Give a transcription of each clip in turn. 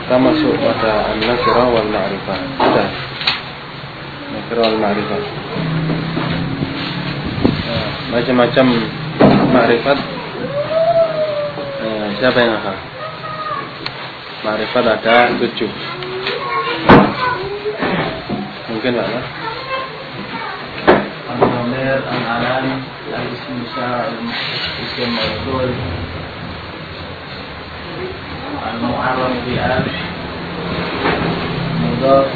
Kita masuk pada an-nakirah wal ma'rifah. Sudah. Nakirah wal ma'rifah. Macam-macam ma'rifat. Siapa yang hafal? Ma'rifat ada 7. Mungkin lah. Al-Dhamir, Al-Alam, Al-Ism Musa, Al-Ism Mawdul, Al-Mu'arraf bi'al, Mudhaf,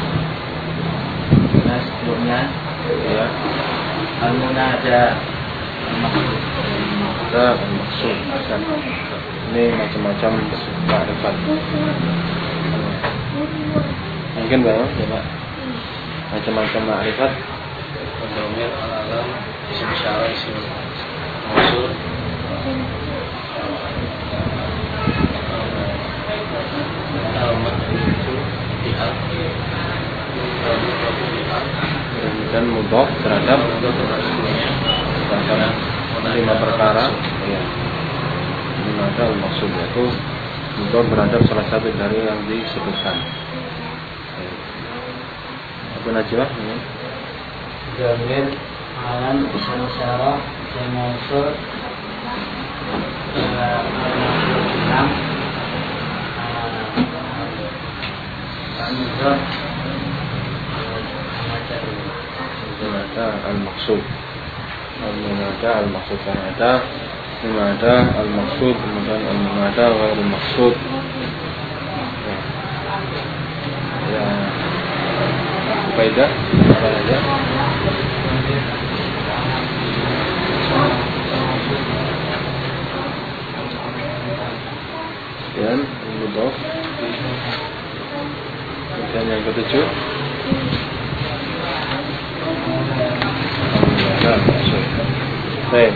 nah sebelumnya ya. Al-Munada, Al-Maksud. Al-Maksud. Ini macam-macam ma'rifat. Mungkin banyak ya Pak. Macam-macam ma'rifat. Al-Dhamir, Al-Alam, Ism Syara, Ism Mawsul, dan mudhaf terhadap 5 perkara ya. Munada al-maksud yaitu mudhaf berhadap salah satu dari yang disebutkan. Apa najibah ini? Dhamir, Alam, Ism Syara, Ism Mawsul, Munada al-maksud. Al-munada al-maksud kan ada munada al-maksud, kemudian al-munada ghairul maksud. Ya. Faedah apa saja? Dan mudhaf. Dan yang ketujuh baik.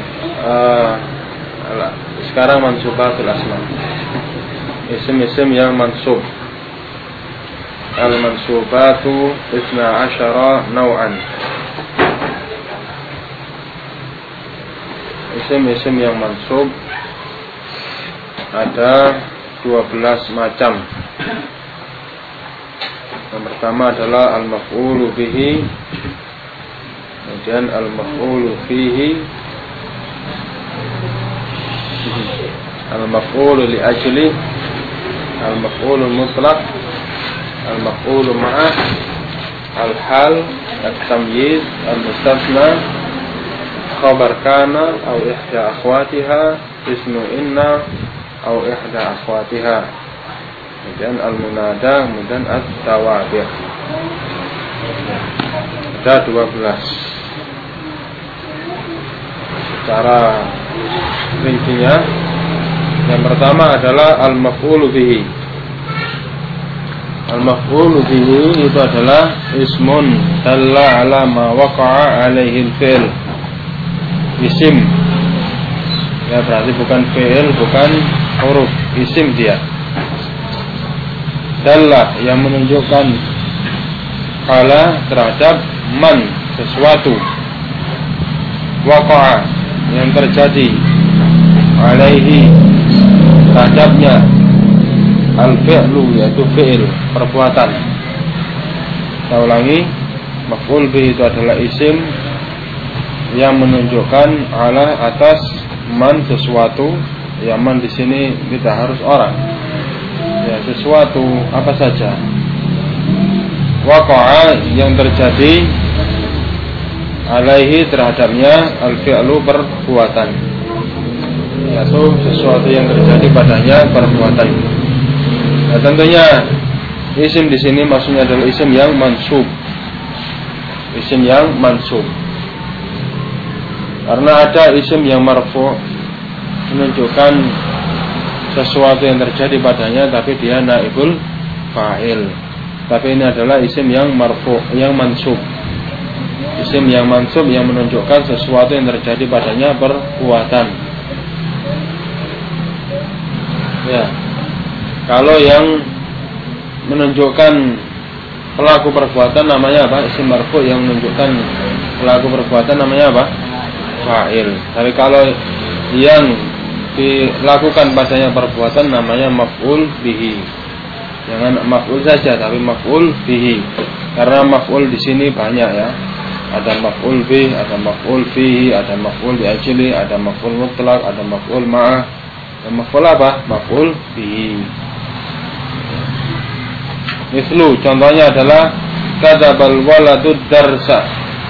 Sekarang mansubatul asma. Isim-isim yang mansub. Al-mansubatu 12 naw'an. Isim-isim yang mansub ada 12 macam. Yang pertama adalah al-maf'ulu bihi, kemudian al-maf'ulu fihi, al-maf'ulu li ajli, al-maf'ulu mutlaq, al-maf'ulu ma'ah, al-hal, al-tamyiz, al-mustathna, khabar kana atau ihda akhwatiha, ismu inna atau ihda akhwatiha. Kemudian al-munada, kemudian at-tawabi'. Ada 12. Secara rincinya, yang pertama adalah al-maf'ulu bihi. Al-maf'ulu bihi itu adalah ismun dalla ala ma waqa'a alaihi al-fi'l. Isim. Ya berarti bukan fi'il, bukan huruf, isim dia. Dalla yang menunjukkan ala terhadap man sesuatu, waqa'a yang terjadi, alaihi terhadapnya, al-fi'lu yaitu fi'il, perbuatan. Kita ulangi, maf'ul bihi itu adalah isim yang menunjukkan ala atas man sesuatu. Ya man di sini tidak harus orang. Ya, sesuatu apa saja. Waqa'a yang terjadi, alaihi terhadapnya, al-fi'lu perbuatan. Yaitu sesuatu yang terjadi padanya, perbuatan. Nah, tentunya isim di sini maksudnya adalah isim yang mansub. Isim yang mansub. Karena ada isim yang marfu' menunjukkan sesuatu yang terjadi padanya tapi dia naibul fa'il. Tapi ini adalah isim yang marfu', yang mansub. Isim yang mansub yang menunjukkan sesuatu yang terjadi padanya perbuatan. Ya. Kalau yang menunjukkan pelaku perbuatan namanya apa? Isim marfu' yang menunjukkan pelaku perbuatan namanya apa? Fa'il. Tapi kalau yang dilakukan padanya perbuatan namanya maf'ul bihi. Jangan maf'ul saja, tapi maf'ul bihi. Karena maf'ul di sini banyak ya. Ada maf'ul bih, ada maf'ul fihi, ada maf'ul bi ajli, ada maf'ul mutlaq, ada maf'ul ma'ah. Dan maf'ul apa? Maf'ul bihi. Mislu, contohnya adalah kadzabal waladud darsa.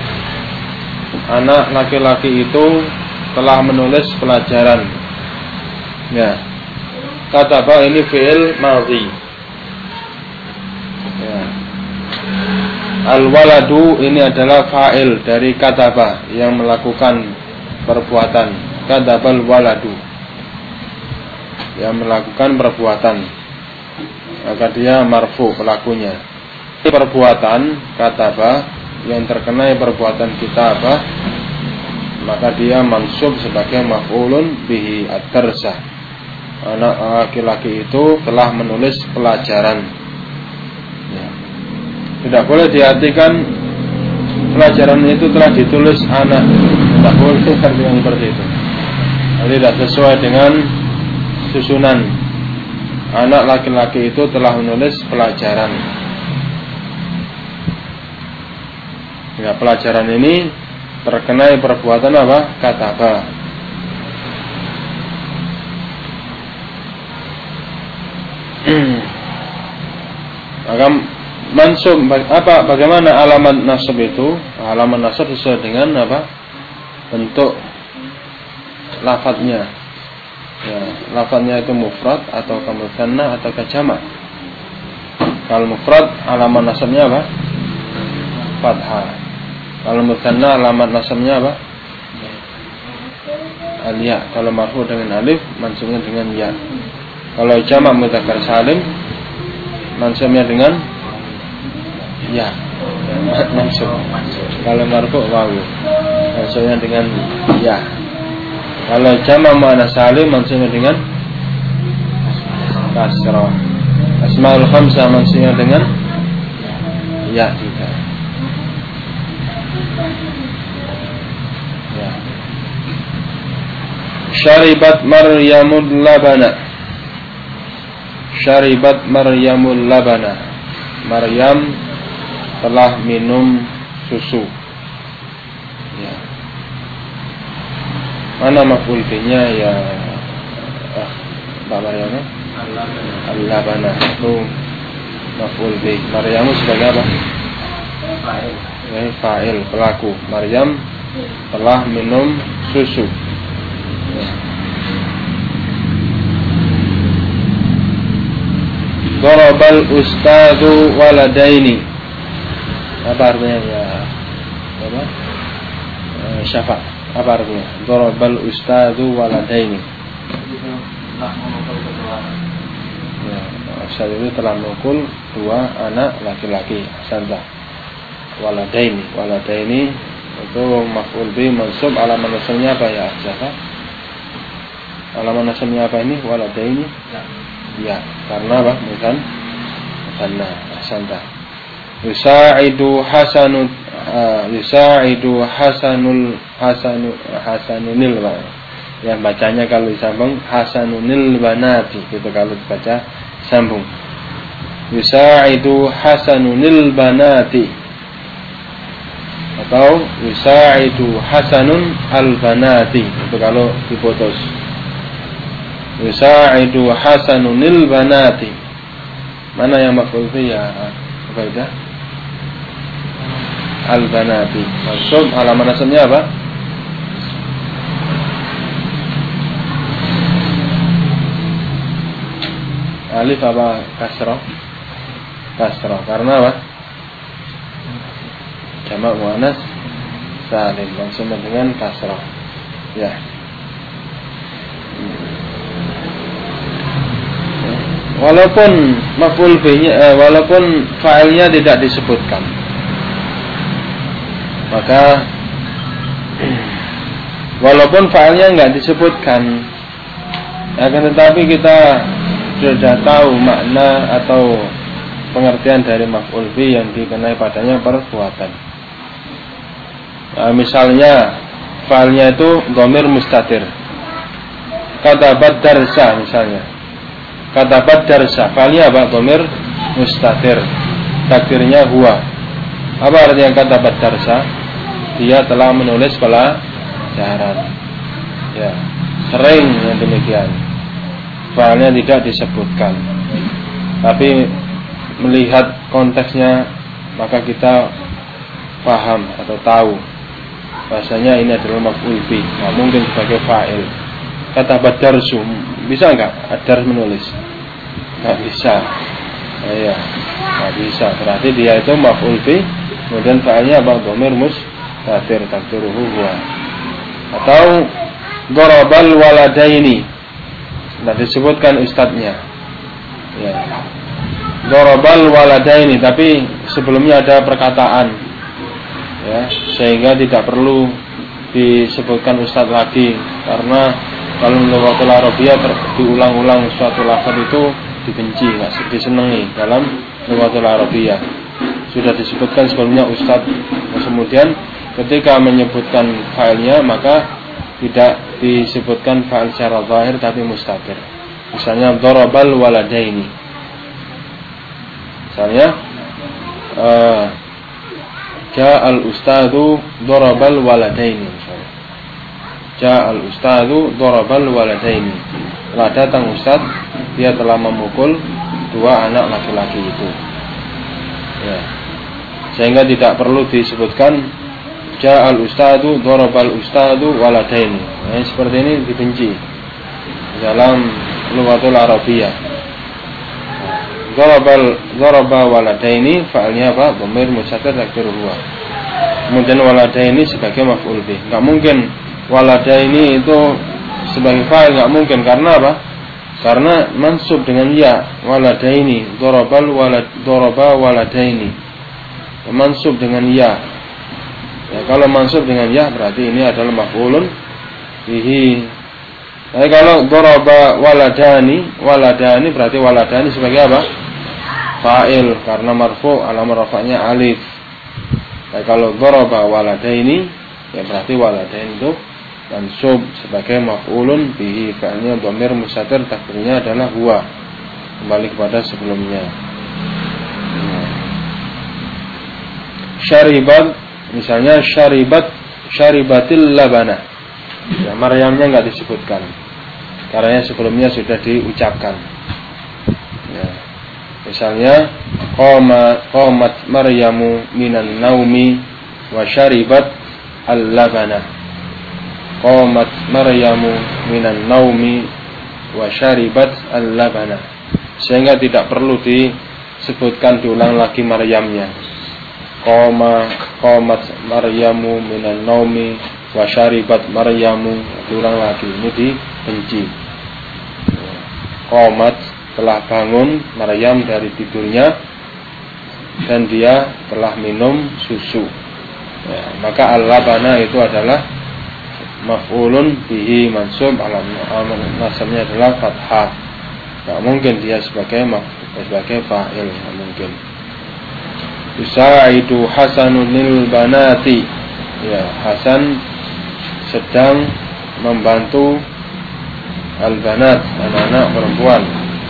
Anak laki-laki itu telah menulis pelajaran. Ya. Kadzaba ini fi'il madhi. Ya. Al-waladu ini adalah fa'il dari kadzaba yang melakukan perbuatan. Kadzabal waladu, yang melakukan perbuatan, maka dia marfu pelakunya. Perbuatan kadzaba yang terkena perbuatan kitabah, maka dia mansub sebagai maf'ulun bihi ad-darsa. Anak laki-laki itu telah menulis pelajaran. Ya. Tidak boleh diartikan pelajaran itu telah ditulis anak. Tidak boleh artikan seperti itu. Tidak sesuai dengan susunan. Anak laki-laki itu telah menulis pelajaran. Ya, pelajaran ini terkena perbuatan apa? Kataba. Maka mansub apa? Bagaimana alamat nasab itu? Alamat nasab sesuai dengan apa? Bentuk lafadznya. Ya, lafadznya itu mufrad atau mutsanna atau jamak. Kalau mufrad alamat nasabnya apa? Fathah. Kalau mutsanna alamat nasabnya apa? Al-ya. Kalau marfu dengan alif, mansubnya dengan ya. Kalau jamak mudzakkar salim, mansubnya dengan ya. Mansub. Kalau marfu wawu, mansubnya dengan ya. Kalau jamak muannats salim, mansubnya dengan kasrah. Asmaul khamsah mansubnya dengan ya juga. Ya. Syaribat Maryamul labana. Syaribat Maryamul labana. Maryam telah minum susu. Ya. Mana maf'ul bihi-nya ya? Mbak Maryam? Al-labana. Itu maf'ul bihi. Maryam sebagai apa? Fa'il. Ya, fa'il, pelaku. Maryam telah minum susu. Ya. Darabal ustadzu waladaini. Apa artinya ya? Apa? Syafa'. Apa artinya? Darabal ustadzu waladaini. Ya, ustadz itu telah memukul dua anak laki-laki. Sandah. Waladaini. Waladaini itu maf'ul bi mansub, alamat nasabnya apa ya? Syafa'. Alamat nasabnya apa ini? Waladaini. Ya, karena apa? Musanna. Ahsanta. Yusa'idu hasanunil yang bacanya kalau disambung hasanunil banati, gitu kalau dibaca sambung. Yusa'idu hasanunil banati atau yusa'idu hasanun al banati, itu kalau diputus. Yusa'idu hasanunil banati. Mana yang maf'ul bihi ya? Apa itu? Al banati. Maksud alamat nasabnya apa? Alif apa kasrah? Kasrah. Karena apa? Jamak muannats salim, maksudnya dengan kasrah. Ya. Walaupun maf'ul bihi-nya walaupun fa'ilnya tidak disebutkan, maka walaupun fa'ilnya enggak disebutkan, akan tetapi kita sudah tahu makna atau pengertian dari maf'ul bihi yang dikenai padanya perbuatan. Misalnya fa'ilnya itu dhamir mustatir. Katabat darsa misalnya. Katabat darsa, fa'ilnya apa? Dhamir mustatir. Takdirnya huwa. Apa artinya katabat darsa? Dia telah menulis pelajaran. Ya, sering yang demikian. Fa'ilnya tidak disebutkan. Tapi melihat konteksnya maka kita paham atau tahu bahasanya ini adalah maf'ul bih, nggak mungkin sebagai fa'il. Kata badarsu, bisa nggak adar menulis? Nggak bisa. Iya, nggak bisa. Berarti dia itu maf'ul bih, kemudian fa'ilnya apa? Dhamir mustatir takdiruhu huwa. Atau darabal waladaini, sudah disebutkan ustadznya. Ya. Darabal waladaini, tapi sebelumnya ada perkataan, ya, sehingga tidak perlu disebutkan ustadz lagi, karena kalau lughatul Arabiyah diulang-ulang suatu lafaz itu dibenci, nggak disenangi dalam lughatul Arabiyah. Sudah disebutkan sebelumnya ustadz, kemudian ketika menyebutkan fa'ilnya maka tidak disebutkan fa'il secara zahir tapi mustatir. Misalnya darabal waladaini. Misalnya ja'al ustadzu darabal waladaini. Ja'al ustadzu darabal waladaini. Telah datang ustaz, dia telah memukul dua anak laki-laki itu. Ya. Sehingga tidak perlu disebutkan ja'al ustadzu darabal ustadzu waladaini. Nah, seperti ini dibenci dalam lughatul Arabiyah. Daraba waladaini fa'alnya apa? Dhamir mustatir takdiruhu huwa. Kemudian waladaini sebagai maf'ul bih. Enggak mungkin waladaini itu sebagai fa'il, enggak mungkin. Karena apa? Karena mansub dengan ya. Waladaini, daraba waladaini. Mansub dengan ya. Ya, kalau mansub dengan ya berarti ini adalah maf'ulun bihi. Tapi kalau daraba waladani berarti waladani sebagai apa? Fa'il, karena marfu' alamah rafa'nya alif. Tapi kalau daraba waladaini ya berarti waladaini itu mansub sebagai maf'ulun bihi, fa'ilnya dhamir mustatir takdirnya adalah huwa. Kembali kepada sebelumnya. Syaribat, misalnya syaribatil labana. Ya, Maryamnya enggak disebutkan. Karena sebelumnya sudah diucapkan. Ya. Misalnya qamat Maryamu minan naumi wa syaribat al-labana. Qamat Maryamu minan naumi wa syaribat al-labana. Sehingga tidak perlu disebutkan diulang lagi Maryamnya. Qamat Maryamu minan naumi wa syaribat Maryamu, diulang lagi, ini dibenci. Qamat telah bangun Maryam dari tidurnya dan dia telah minum susu. Ya, maka al-labana itu adalah maf'ulun bihi mansub, nasabnya adalah fathah. Tidak mungkin dia sebagai fa'il, tidak mungkin. Yusaidu Hasanunil banati. Ya, Hasan sedang membantu al-banat, anak-anak perempuan.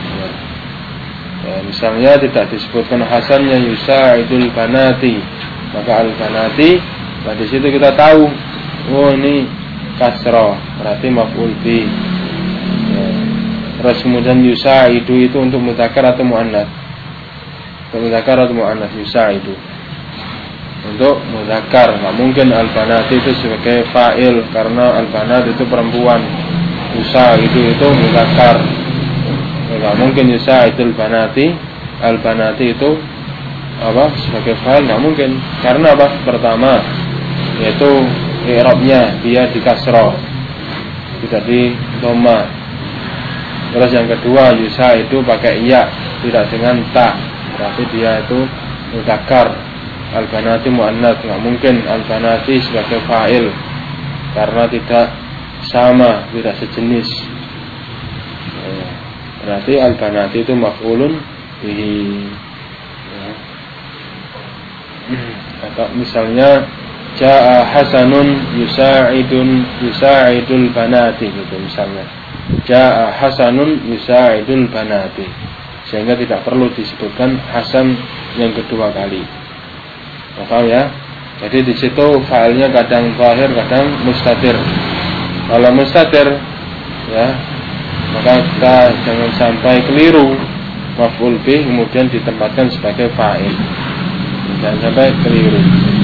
Ya, misalnya tidak disebutkan Hasannya yusaidul banati, maka al-banati, nah di situ kita tahu, oh ini kasrah, berarti maf'ul bi. Ya. Terus kemudian yusaidu itu untuk mudzakkar atau muannats? Untuk mudzakkar atau muannats yusaidu? Untuk mudzakkar. Nggak mungkin al-banati itu sebagai fa'il, karena al-banat itu perempuan. Yusaidu itu mudzakkar. Nggak mungkin yusaidul banati, al-banati itu apa sebagai fa'il, nggak mungkin. Karena apa? Pertama yaitu i'rabnya dia di kasrah, tidak di dhamma. Terus yang kedua yusaidu pakai ya, tidak dengan ta, berarti dia itu mudzakkar. Al-banati muannats, nggak mungkin al-banati sebagai fa'il karena tidak sama, tidak sejenis. Berarti al-banati itu maf'ulun bihi. Ya. Atau misalnya jaa Hasanun yusaidul banati gitu misalnya. Jaa Hasanun yusaidul banati. sehingga tidak perlu disebutkan hasan yang kedua kali. Paham ya? Jadi di situ fa'ilnya kadang zahir, kadang mustatir. Kalau mustatir ya, maka kita jangan sampai keliru maf'ul bih kemudian ditempatkan sebagai fa'il. Jangan sampai keliru.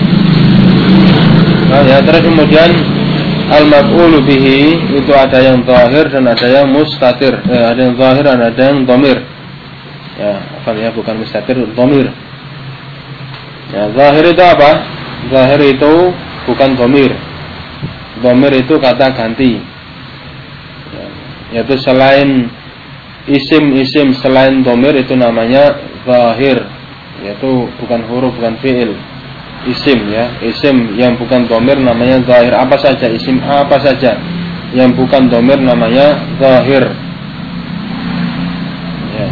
Nah ya, terus kemudian al-maf'ulu bihi itu ada yang zahir dan ada yang mustatir. Ada yang zahir dan ada yang dhamir. Ya, bukan mustatir, dhamir. Ya, zahir itu apa? Zahir itu bukan dhamir. Dhamir itu kata ganti. Ya, yaitu selain isim selain dhamir itu namanya zahir. Yaitu bukan huruf, bukan fi'il. Isim ya, isim yang bukan dhamir namanya zahir. Apa saja isim apa saja yang bukan dhamir namanya zahir. Ya.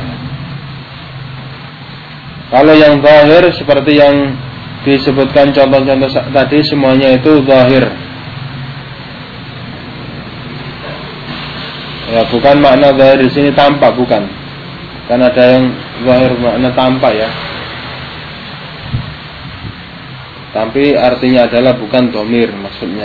Kalau yang zahir seperti yang disebutkan contoh-contoh tadi semuanya itu zahir. Ya, bukan makna zahir di sini tampak, bukan. Karena ada yang zahir makna tampak ya. Tapi artinya adalah bukan dhamir maksudnya.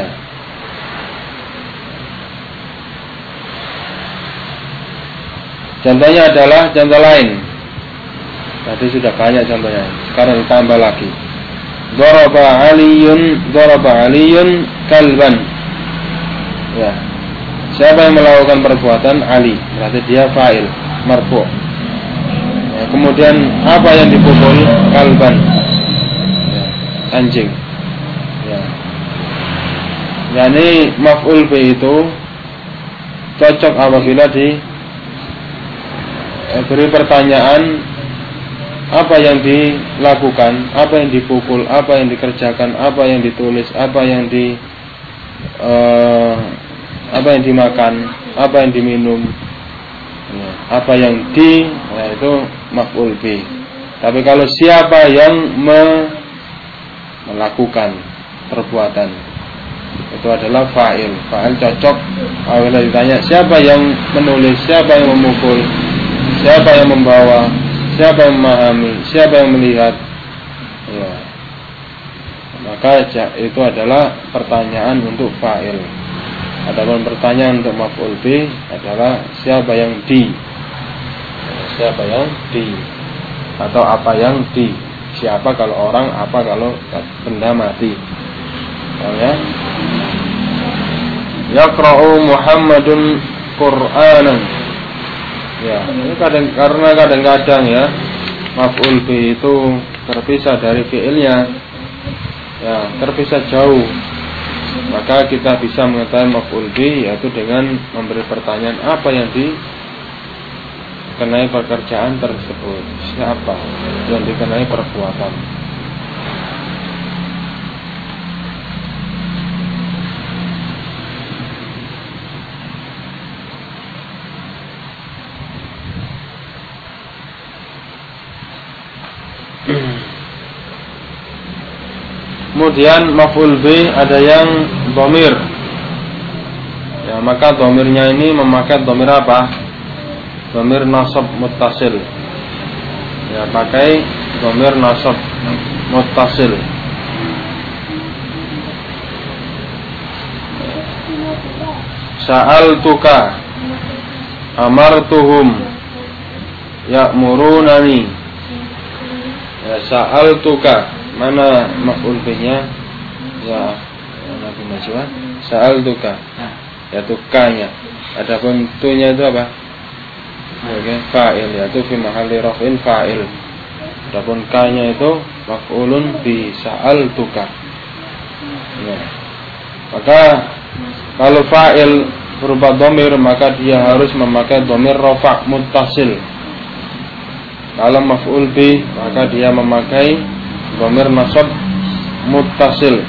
Contohnya adalah contoh lain. Tadi sudah banyak contohnya. Sekarang ditambah lagi. Daraba Aliyun kalban. Ya. Siapa yang melakukan perbuatan? Ali. Berarti dia fa'il, marfu'. Ya, kemudian apa yang dipukul? Kalban. Anjing. Ya. Yani maf'ul bi itu cocok apabila diberi pertanyaan apa yang dilakukan, apa yang dipukul, apa yang dikerjakan, apa yang ditulis, apa yang dimakan, apa yang diminum, ya, apa yang itu maf'ul bi. Tapi kalau siapa yang melakukan perbuatan itu adalah fa'il. Fa'il cocok apabila ditanya siapa yang menulis, siapa yang memukul, siapa yang membawa, siapa yang memahami, siapa yang melihat ya. Maka itu adalah pertanyaan untuk fa'il. Adapun pertanyaan untuk maf'ul bi adalah siapa yang atau apa yang siapa kalau orang, apa kalau benda mati. Ya. Yaqra'u Muhammadun Qur'anan. Ya, ini karena kadang-kadang ya maf'ul bi itu terpisah dari fi'ilnya. Ya, terpisah jauh. Maka kita bisa mengetahui maf'ul bi yaitu dengan memberi pertanyaan apa yang dikenai pekerjaan tersebut, siapa yang dikenai perbuatan. Kemudian maf'ul bi ada yang dhamir. Ya, maka dhamirnya ini memakai dhamir apa? Dhamir nasab muttasil. Ya, pakai dhamir nasab muttasil. Sa'altuka, amartuhum, ya'murunani. Ya, sa'altuka, mana maf'ul bihi-nya? Ya, Nabi Najwa. Sa'altuka, yaitu ka-nya. Adapun tu-nya itu apa? Oke, fa'il, yaitu fi mahalli raf'in fa'il. Adapun ka-nya itu maf'ulun bi sa'altuka. Ya. Maka kalau fa'il berupa dhamir maka dia harus memakai dhamir rafa' muttasil. Kalau maf'ul bi maka dia memakai dhamir nasab muttasil.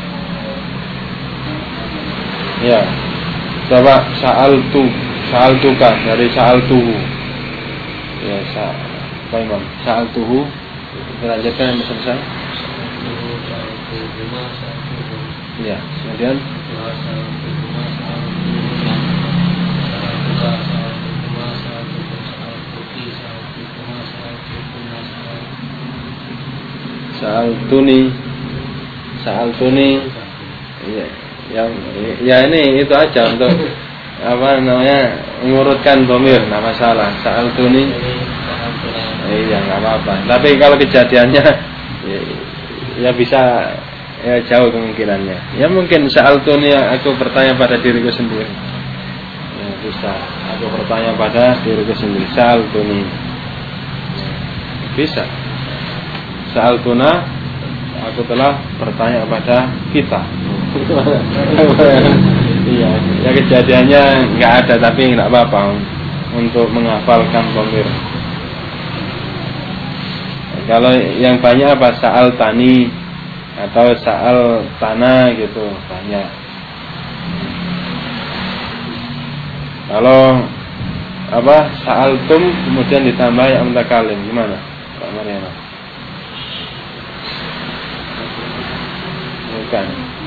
Ya. Coba sa'altuka dari sa'altuhu. Ya, Pak Imam. Sa'altuhu. Dilanjutkan yang selesai. Ya, kemudian Sa'altuni. Iya, ya ini itu aja untuk apa namanya mengurutkan dhamir, enggak masalah. Sa'altuni. Iya, enggak apa-apa. Tapi kalau kejadiannya ya bisa ya jauh kemungkinannya. Ya mungkin sa'altuni, aku bertanya pada diriku sendiri. Ya bisa. Aku bertanya pada diriku sendiri. Sa'altuni. Bisa. Sa'altuna, aku telah bertanya kepada kita. Iya, ya kejadiannya nggak ada tapi nggak apa-apa untuk menghafalkan dhamir. Kalau yang banyak apa sa'al tani atau sa'al tanah gitu banyak. Kalau apa sa'al tum kemudian ditambah ya mutakalim gimana Pak Mariana? Bukan.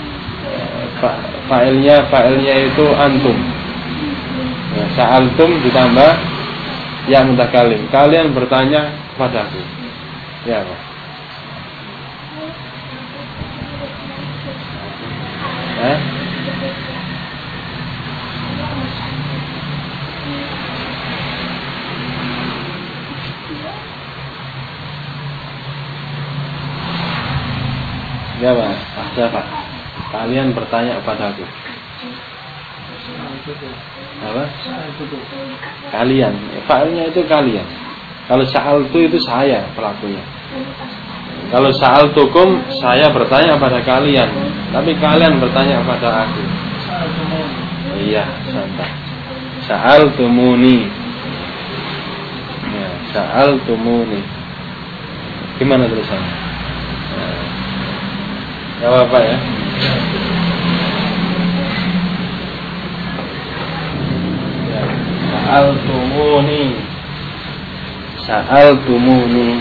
Fa'ilnya itu antum. Ya, sa'altum ditambah ya mutakalim. Kalian bertanya kepadaku. Ya, Pak. Ya, Pak. Kalian bertanya kepadaku. Apa? Kalian. Fa'ilnya itu kalian. Kalau sa'altu itu saya pelakunya. Kalau sa'altukum saya bertanya pada kalian. Tapi kalian bertanya kepada aku. Iya, santai. Sa'altumuni. Ya, sa'altumuni. Gimana tulisannya? Gak apa-apa ya. Sa'altumuni.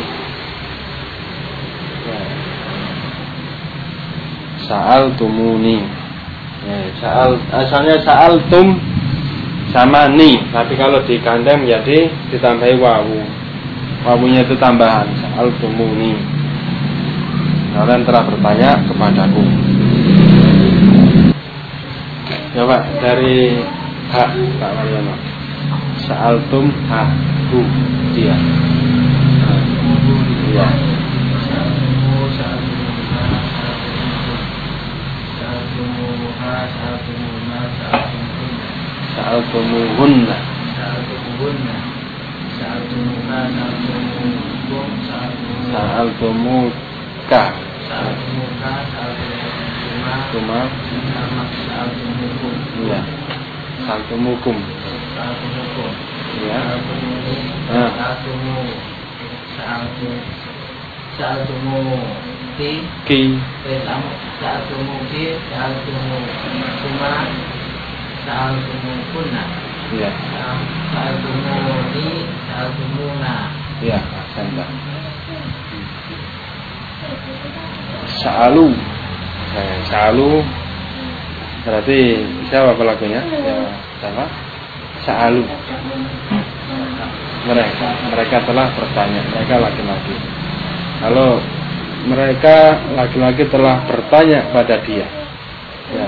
Sa'altumuni. Ya, asalnya sa'altum sama ni, tapi kalau digandeng menjadi ditambahi wawu. Wawunya itu tambahan. Sa'altumuni. Kalian telah bertanya kepadaku. Ya Pak, dari hak Pak Mariana. Sa'altum ha hu dia. Iya. Sa'altumuhunna. Sa'altumuka. Cuma iya. Sa'altumukum. Ya. Sa'altumu ki. Sa'altumu cuma sa'altumu kunna. Iya. Sa'altumuni sa'altumuna. Iya, santai. Sa'alu. Sa'alu berarti siapa pelakunya? Ya, siapa? Sa'alu. Mereka telah bertanya. Mereka laki-laki. Kalau mereka laki-laki telah bertanya pada dia. Ya.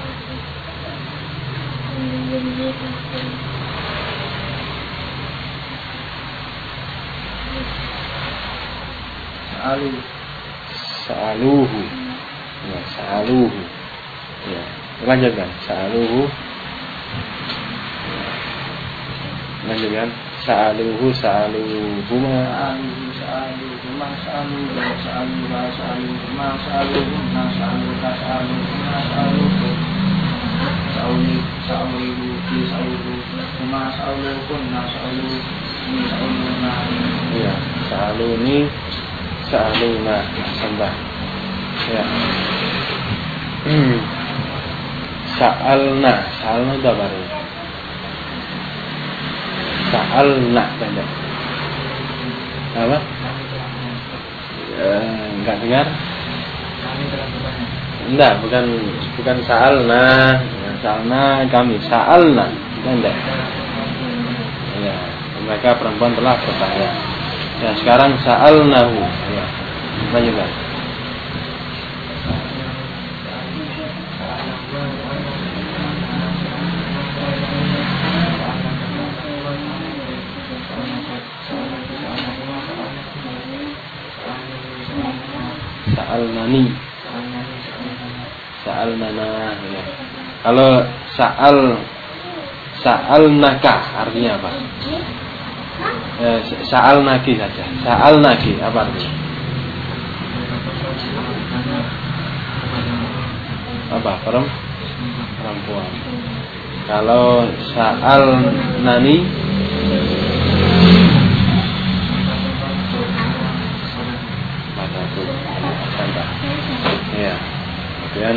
Sa'aluhu. Ya, sa'aluhu. Ya, lanjutkan. Sa'aluhu. Lanjutkan. Sa'aluhu, sa'aluhuma. Sa'aluhuma, sa'aluhuma, sa'aluhuma, sa'aluhuma, sa'aluhuma, sa'aluhuma, sa'aluhu, sa'aluhuma, sa'aluhunna, sa'aluhuna. Ya, sa'aluni, sa'aluna, sembah. Ya. Sa'alna itu apa? Sa'alna pendek. Apa? Enggak dengar? Enggak, bukan sa'alna. Sa'alna kami, sa'alna pendek. Ya, mereka perempuan telah bertanya. Ya, sekarang sa'alnahu. Ya. Lanjutkan. sa'alnani. Sa'alnana ya. Kalau sa'alnaka artinya apa? Sa'alnaki saja. Sa'alnaki apa artinya? Apa? Perempuan. Kalau sa'alnani padaku. Contoh. Ya. Kemudian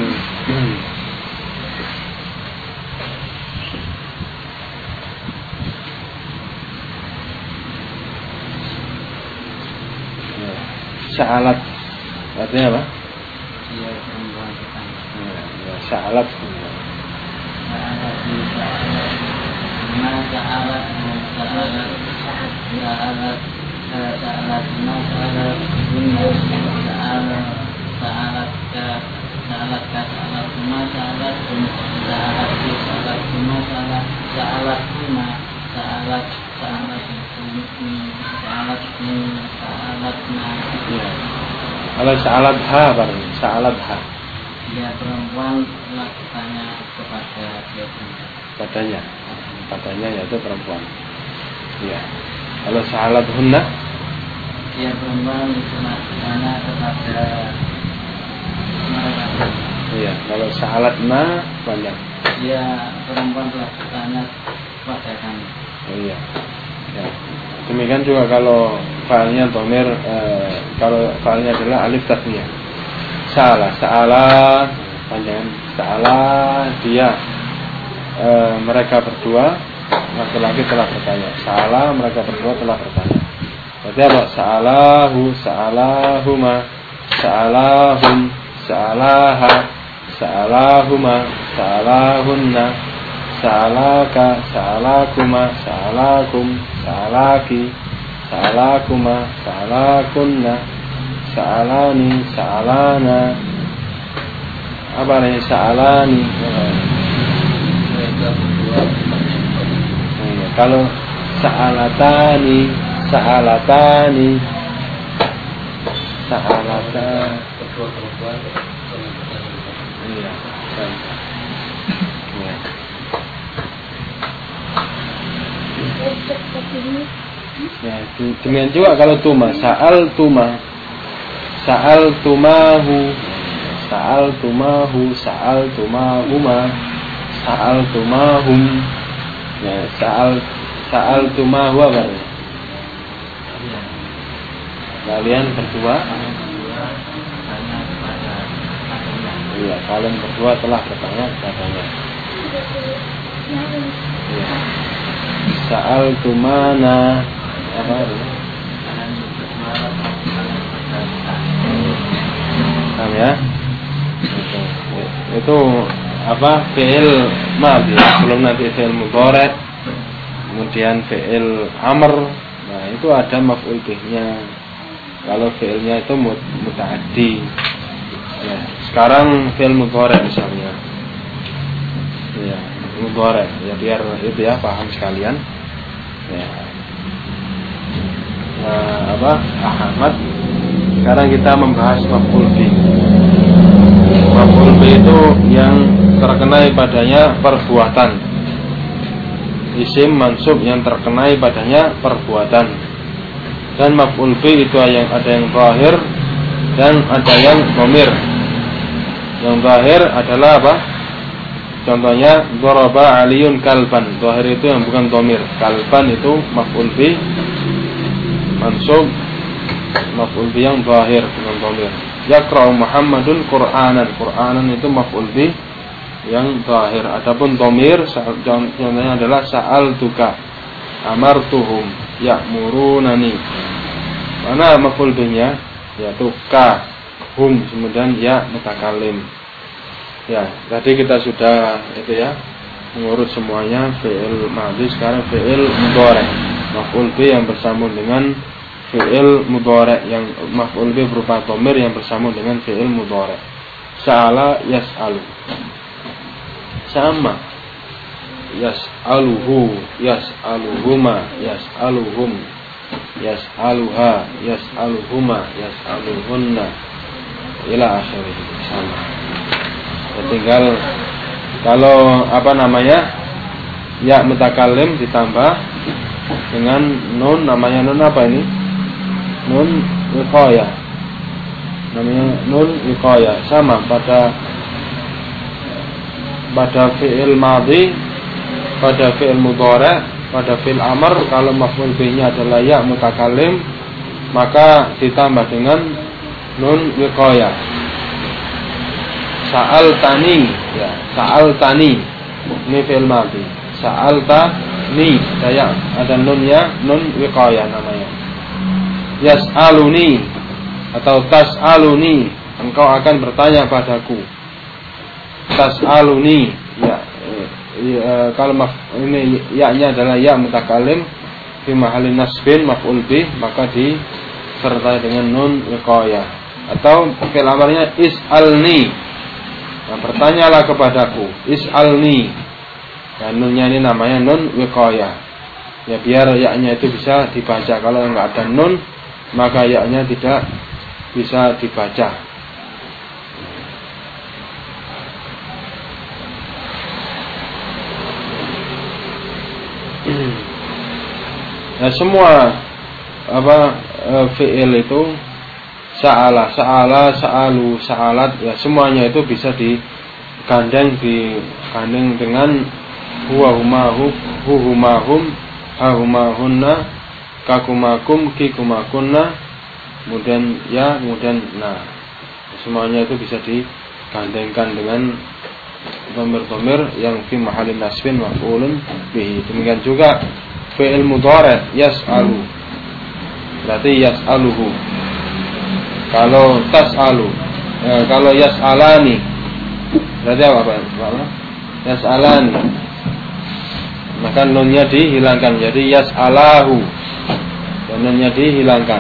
sa'alat artinya apa? Dia perempuan bertanya. Ya, sa'alat. Kalau sa'alat ha barang, sa'alat ha. Dia perempuan telah bertanya kepada dia perempuan. Padanya yaitu perempuan. Iya. Kalau sa'alat hunna, dia perempuan telah bertanya kepada mereka. iya. Kalau sa'alat na banyak. Dia perempuan telah bertanya kepada kami. Iya. Ya. Demikian juga kalau fa'ilnya dhamir, kalau fa'ilnya adalah alif tasniyah. Sa'ala panjangan sa'ala dia, mereka berdua laki-laki telah bertanya. Sa'ala mereka berdua telah bertanya. Berarti apa? Sa'alahuma, sa'alahum, sa'alaha, sa'alahuma, sa'alahunna, sa'alaka, sa'alakuma, sa'alakum, sa'alaki, sa'alakuma, sa'alakunna, sa'alani, sa'alana. Apa nih sa'alani? Kalau sa'alatani, sa'alatan. Kedua perempuan. Iya. Ya, demikian juga kalau tuma, sa'al tumahu, sa'al tumahuma, sa'al tumahum. Ya, sa'al tumahu apa? Kalian berdua. Iya, kalian berdua telah bertanya kepadanya. Iya. Sa'al tumana apa? Paham ya? Itu apa? Fi'il madhi, belum nanti fi'il mudhari', kemudian fi'il amr. Nah, itu ada maf'ul bih-nya. Kalau fi'ilnya itu muta'addi. Ya, sekarang fi'il mudhari' misalnya. Ya, mudhari'. Ya biar itu ya paham sekalian. Ya. Nah, Ahmad. Sekarang kita membahas maf'ul bih. Maf'ul bih itu yang terkenai padanya perbuatan. Isim mansub yang terkenai padanya perbuatan. Dan maf'ul bih itu yang ada yang zahir dan ada yang dhamir. Yang zahir adalah apa? Contohnya daraba aliyun kalban. Zahir itu yang bukan dhamir. Kalban itu maf'ul bih mansub, maf'ul bih yang zahir bukan dhamir. Yaqra'u Muhammadun Qur'anan. Qur'anan itu maf'ul bih yang zahir. Adapun dhamir contohnya adalah sa'altuka, amartuhum, ya'murunani. Mana maf'ul bihnya? Yaitu ka, hum, kemudian ya mutakallim. Ya, tadi kita sudah itu ya mengurut semuanya fi'il madhi. Sekarang fi'il mudhari'. Maf'ul bih yang bersambung dengan fi'il mudhari', yang maf'ul bih berupa dhamir yang bersambung dengan fi'il mudhari'. Sa'ala yas'alu. Sama. Yas'aluhu, yas'aluhuma, yas'aluhum, yas'aluha, yas'aluhuma, yas'aluhunna. ila akhirih sama. Ya, tinggal kalau ya mutakallim ditambah dengan nun, namanya nun apa ini? Nun wiqayah. Namanya nun wiqayah, sama pada fi'il madhi, pada fi'il mudhari', pada fi'il amr. Kalau maf'ul bihnya adalah ya mutakallim, maka ditambah dengan nun wiqayah. Sa'altani, ya, sa'altani ini fi'il madhi. Sa'altani, ada nunnya, nun wiqayah namanya. Yas'aluni atau tas'aluni, engkau akan bertanya padaku. Tas'aluni, ya, kalau ini ya-nya adalah ya mutakallim fi mahallin nasbin maf'ul bih, maka disertai dengan nun wiqayah. Atau fi'il amarnya is'alni, nah, bertanyalah kepadaku, is'alni. Nah, nunnya ini namanya nun wiqayah. Ya, biar ya-nya itu bisa dibaca. Kalau enggak ada nun, maka ya-nya tidak bisa dibaca. Nah, semua fi'il itu sa'ala, sa'alu, sa'alat, ya semuanya itu bisa digandeng dengan huwa, humahu, humahum, hahumahunna, kakumakum, kikumakunna, kemudian ya, kemudian nah. Semuanya itu bisa digandengkan dengan dhamir-dhamir yang fi mahallin nasbin maf'ulun bihi. Demikian juga fi'il mudhari' yas'alu, berarti yas'aluhu. Kalau tas'alu, kalau yas'alani, berarti apa? Yas'alani, maka nunnya dihilangkan, jadi yas'alahu, dan nunnya dihilangkan.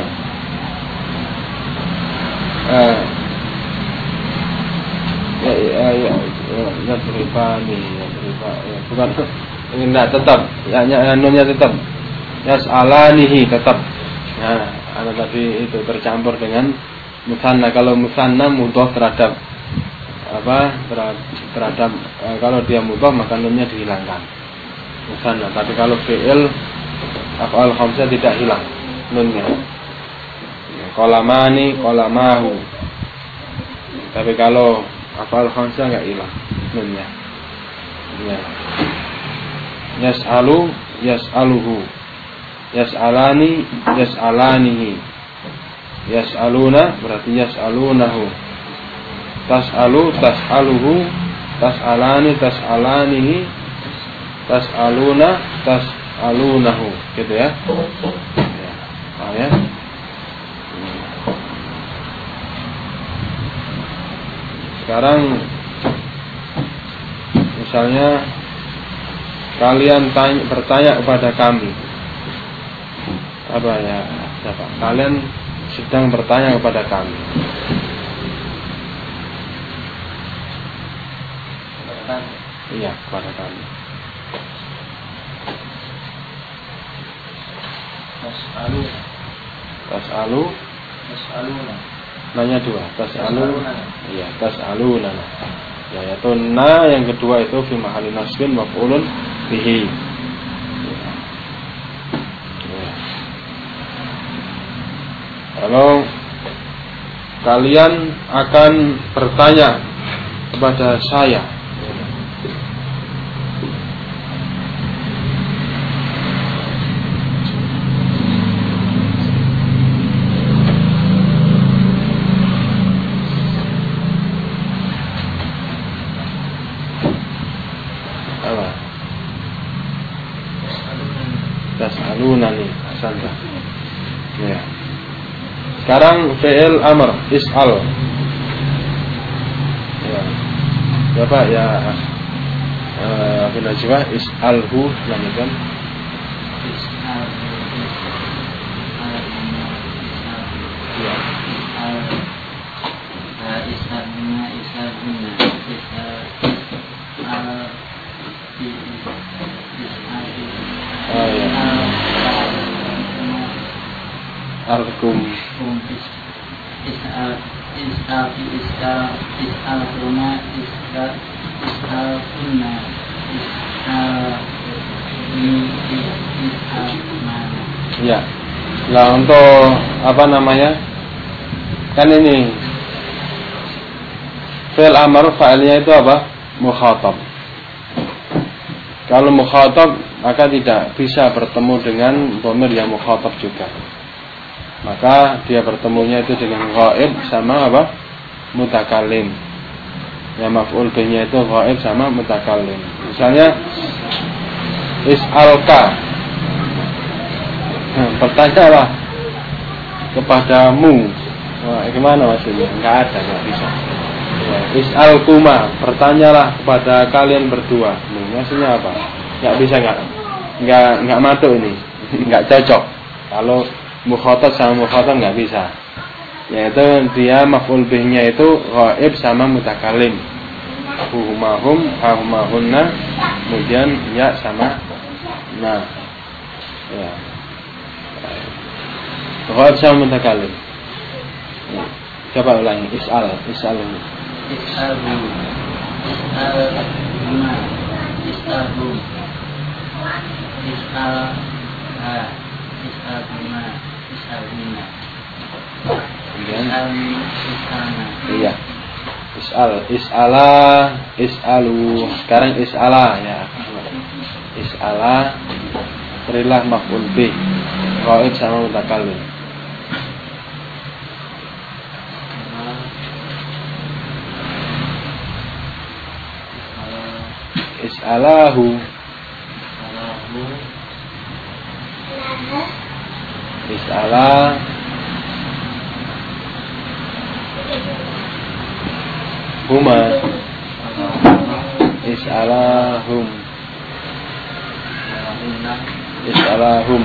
Ya beribani, bukan, enggak, tetap nunnya tetap yas'alanihi, tetap. Nah, ada tadi itu tercampur dengan musanna. Kalau musanna mudhof terhadap kalau dia mudhof maka nunnya dihilangkan, musanna. Tapi kalau fi'il af'al khamsah tidak hilang nunnya. Qalamani, qalamahu. Tapi kalau af'al khamsah enggak hilang nunnya. Ya. Yas'alu, yas'aluhu. Yas'alani, yas'alanihi. Yas'aluna berarti yas'alunahu. Tas'alu, tas'aluhu. Tas'alani, tas'alanihi. Tas'aluna, tas'alunahu. Gitu ya. Ya. Sekarang misalnya kalian bertanya kepada kami, kalian sedang bertanya kepada kami. Iya, kepada kami. Tas'aluna. Nanya dua, tas'alu. Iya, tas'aluna. Ya, yaitu na yang kedua itu fi mahallin nasbin maf'ulun bihi. Ya. Kalau kalian akan bertanya kepada saya, tas'alunani, asanta. Ya. Sekarang fi'il amr, is'al. Ya. Berapa ya? Apa najwa is'alhu lanjutkan. Ya. Arkum. is'al kuna is'al kunna is'al mana. Ya. Nah, untuk apa namanya? Kan ini fi'il amr fa'ilnya itu apa? Mukhatab. Kalau mukhatab maka tidak bisa bertemu dengan dhamir yang mukhatab juga. Maka dia bertemunya itu dengan ghaib sama apa? Mutakallim. Yang maf'ul bihnya itu ghaib sama mutakallim. Misalnya is'alka, bertanyalah kepadamu. Wah, gimana maksudnya? Enggak ada, enggak bisa. Is'alkuma, bertanyalah kepada kalian berdua. Maksudnya apa? Enggak bisa, enggak masuk ini. Enggak cocok. Kalau mukhatab sama mukhatab enggak bisa. Yaitu dia maf'ul bihnya itu ghaib sama mutakallim. Humahum, hahumahunna, kemudian ya sama nah. Ya. Ghaib sama mutakallim. Coba ulangi, is'al ini. Is'alhum is'alhum is'alhunna is'alna. Iya. Is'alu. Sekarang is'ala ya. Is'ala berilah maf'ul bih ghaib sama mutakallim. Is'alahu. Is'ala. Huma. Is'alahum. Is'alahum.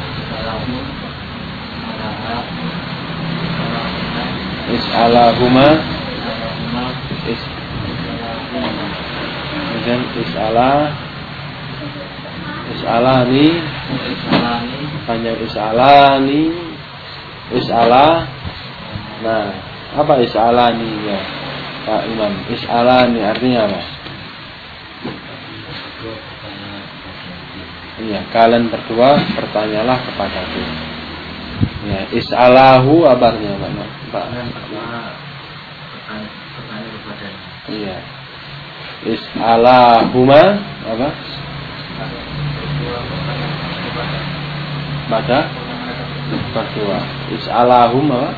Is'alahuma. Kemudian is'alani. Hanya is'alani. Is'ala. Nah, apa is'alani ya Pak Imam? Is'alani artinya apa? Iya, kalian berdua bertanyalah kepadaku. Ya, is'alahu apa artinya Pak? Iya. Is'alahuma apa? Pada berdua. Is'alahum apa?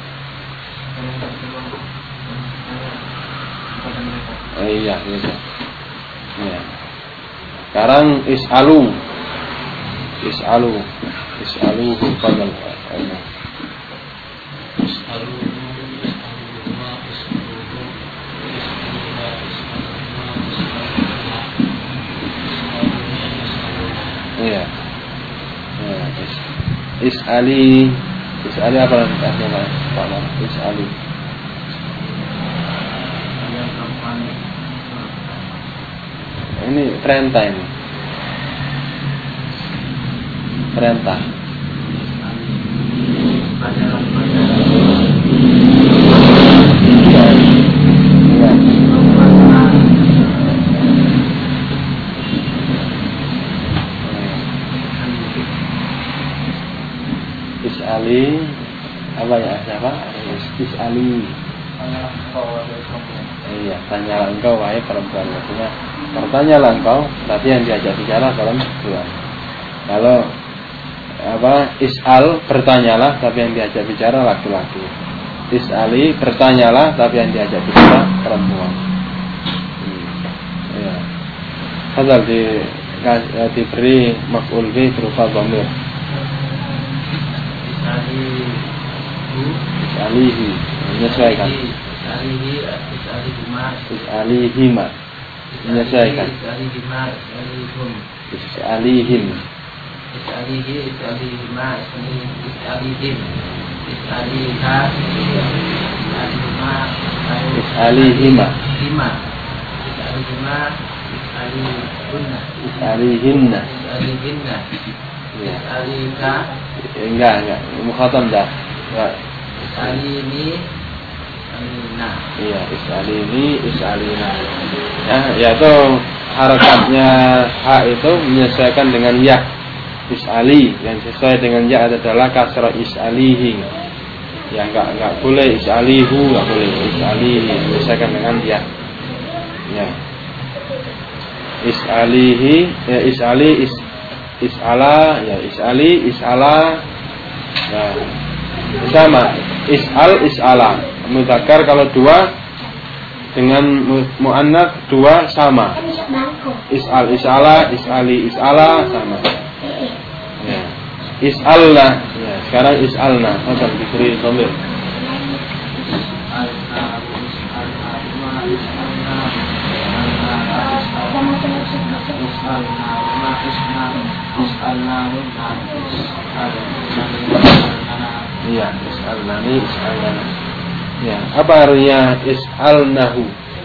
Iya, gitu. Ya. Sekarang is'aluhu fadal. Iya. Ya, is'ali apa artinya Pak? Is'ali. Ini perintah ini. Perintah. Iya. Is'ali apa ya? Siapa? Is'ali. Iya, tanyalah engkau wahai perempuan. Maksudnya bertanyalah engkau, tapi yang diajak bicara perempuan. Kalau apa? Is'al bertanyalah, tapi yang diajak bicara laki-laki. Is'ali bertanyalah, tapi yang diajak bicara perempuan. Iya. Hadal diberi maf'ul bih berupa dhamir. Is'alihi menyesuaikan. Is'alihima menyesuaikan. Is'alihim. Is'alihi, is'alihima, is'alihim. Is'aliha, is'alihima, is'alihima. Is'alihima, is'alihunna. Is'alihinna. Is'alihinna. Is'alika. Enggak. Mukhatam dah. Is'alini. Is'alina. Iya, is'alini, is'alina. Ya, yaitu harakatnya ha itu menyesuaikan dengan ya. Is'ali yang sesuai dengan ya adalah kasrah is'alihi. Ya enggak boleh is'alihu, enggak boleh is'alihi, menyesuaikan dengan ya. Ya. Is'alihi, ya is'ali is'ala, ya is'ali is'ala. Ya. Sama is'al is'ala. Mudzakkar kalau dua dengan muannats dua sama. Is'al is'ala, is'ali is'ala sama. Ya. Is'alna. Ya, sekarang is'alna. Apa diberi dhamir? Iya, is'alnani, is'alnana. Ya, apa artinya is'alnahu?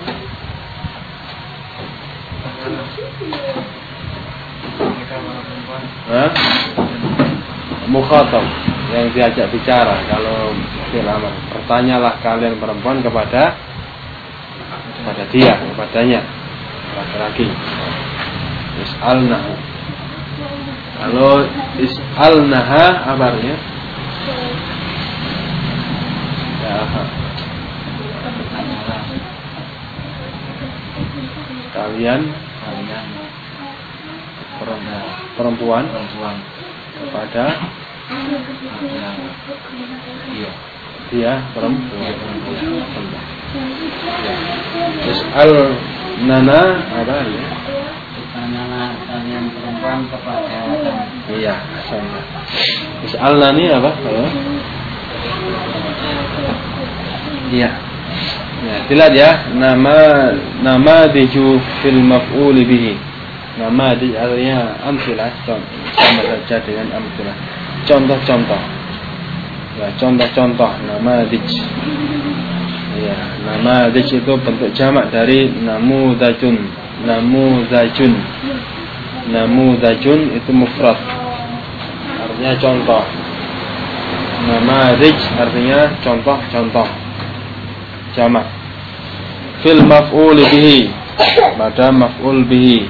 Hah? Mukhatab yang diajak bicara. Kalau fi'il amr, bertanyalah kalian perempuan kepada dia, kepadanya laki-laki. Is'alnahu. Kalau is'alnaha apa artinya? Ya, kalian perempuan kepada dia perempuan. Is'al nana apa ya? Tanyalah kalian perempuan kepada kami. Iya, sama. Is'al nani apa? Iya. Ya, dilihat ya, nama diju fil maf'ul bihi. Nama di artinya amsilah, sama saja dengan amsilah. Contoh-contoh. Ya, contoh-contoh nama dij. Ya, nama dij itu bentuk jamak dari namudajun. Namudajun itu mufrad. Artinya contoh. Nama dij artinya contoh-contoh. Jamak. Fil maf'ul bihi, pada maf'ul bihi.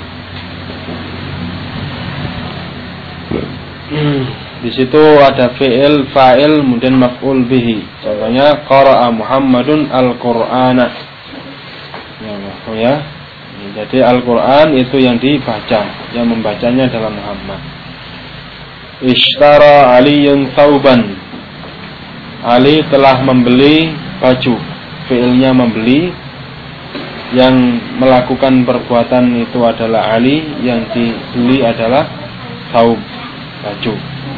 Di situ ada fi'il, fa'il, kemudian maf'ul bihi. Contohnya qara'a Muhammadun al-Qur'ana. Ya. Jadi Al-Qur'an itu yang dibaca, yang membacanya adalah Muhammad. Ishtara Aliyun thawban. Ali telah membeli baju. Fi'ilnya membeli, yang melakukan perbuatan itu adalah Ali, yang dibeli adalah thawb, baju.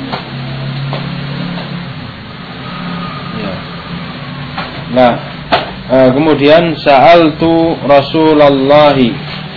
Ya. Nah, kemudian sa'altu Rasulullahi.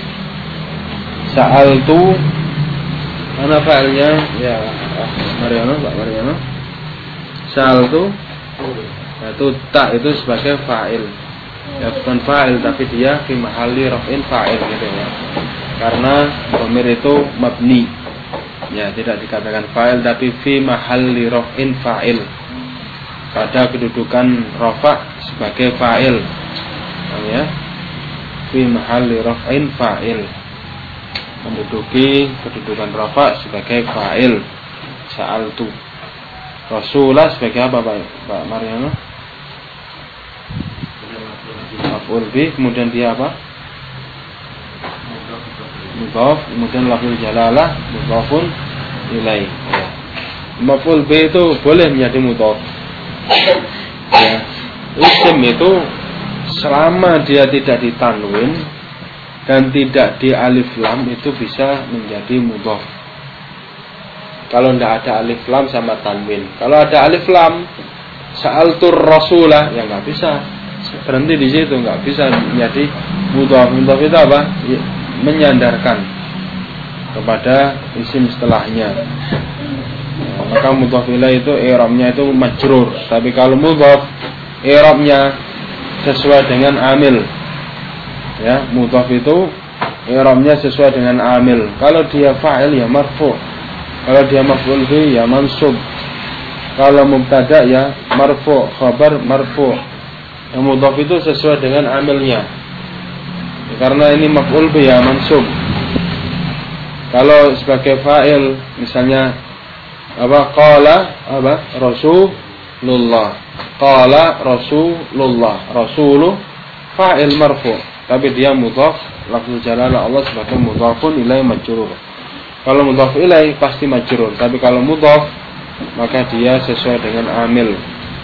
Sa'altu mana fa'ilnya? Ya, Pak Mariano. Sa'altu itu tak itu sebagai fa'il. Ya, bukan fa'il tapi dia fi mahalli raf'in fa'il gitu ya. Karena dhamir itu mabni. Ya, tidak dikatakan fa'il tapi fi mahalli raf'in fa'il. Pada kedudukan rafa' sebagai fa'il. Ya. Fi mahalli raf'in fa'il. Menduduki kedudukan rafa' sebagai fa'il. Sa'altu. Rasulah sebagai apa Pak Mariano? Maf'ul bih, kemudian dia apa? Mudhaf, kemudian lafzul jalalah mudhafun ilaih. Ya. Maf'ul bih itu boleh menjadi mudhaf. Ya. Isim itu selama dia tidak ditanwin dan tidak di alif lam itu bisa menjadi mudhaf. Kalau tidak ada alif lam sama tanwin. Kalau ada alif lam, sa'altur rasulah, ya nggak bisa. Berhenti di situ, nggak bisa menjadi mudhaf. Mudhaf itu apa? Menyandarkan kepada isim setelahnya. Nah, maka mudhaf ilaih itu i'rabnya itu majrur. Tapi kalau mudhaf i'rabnya sesuai dengan amil. Ya, mudhaf itu i'rabnya sesuai dengan amil. Kalau dia fa'il ya marfu'. Kalau dia maf'ul bih ya mansub. Kalau mubtada ya marfu', khabar marfu'. Yang mudhaf itu sesuai dengan amilnya. Karena ini maf'ul bih ya mansub. Kalau sebagai fa'il misalnya qala Rasulullah. Qala Rasulullah. Rasulu fa'il marfu', tapi dia mudhaf, lafzul jalalah Allah sebagai mudhafun ilaihi majrur. Kalau mudhaf ilaihi pasti majrur, tapi kalau mudhaf maka dia sesuai dengan amil.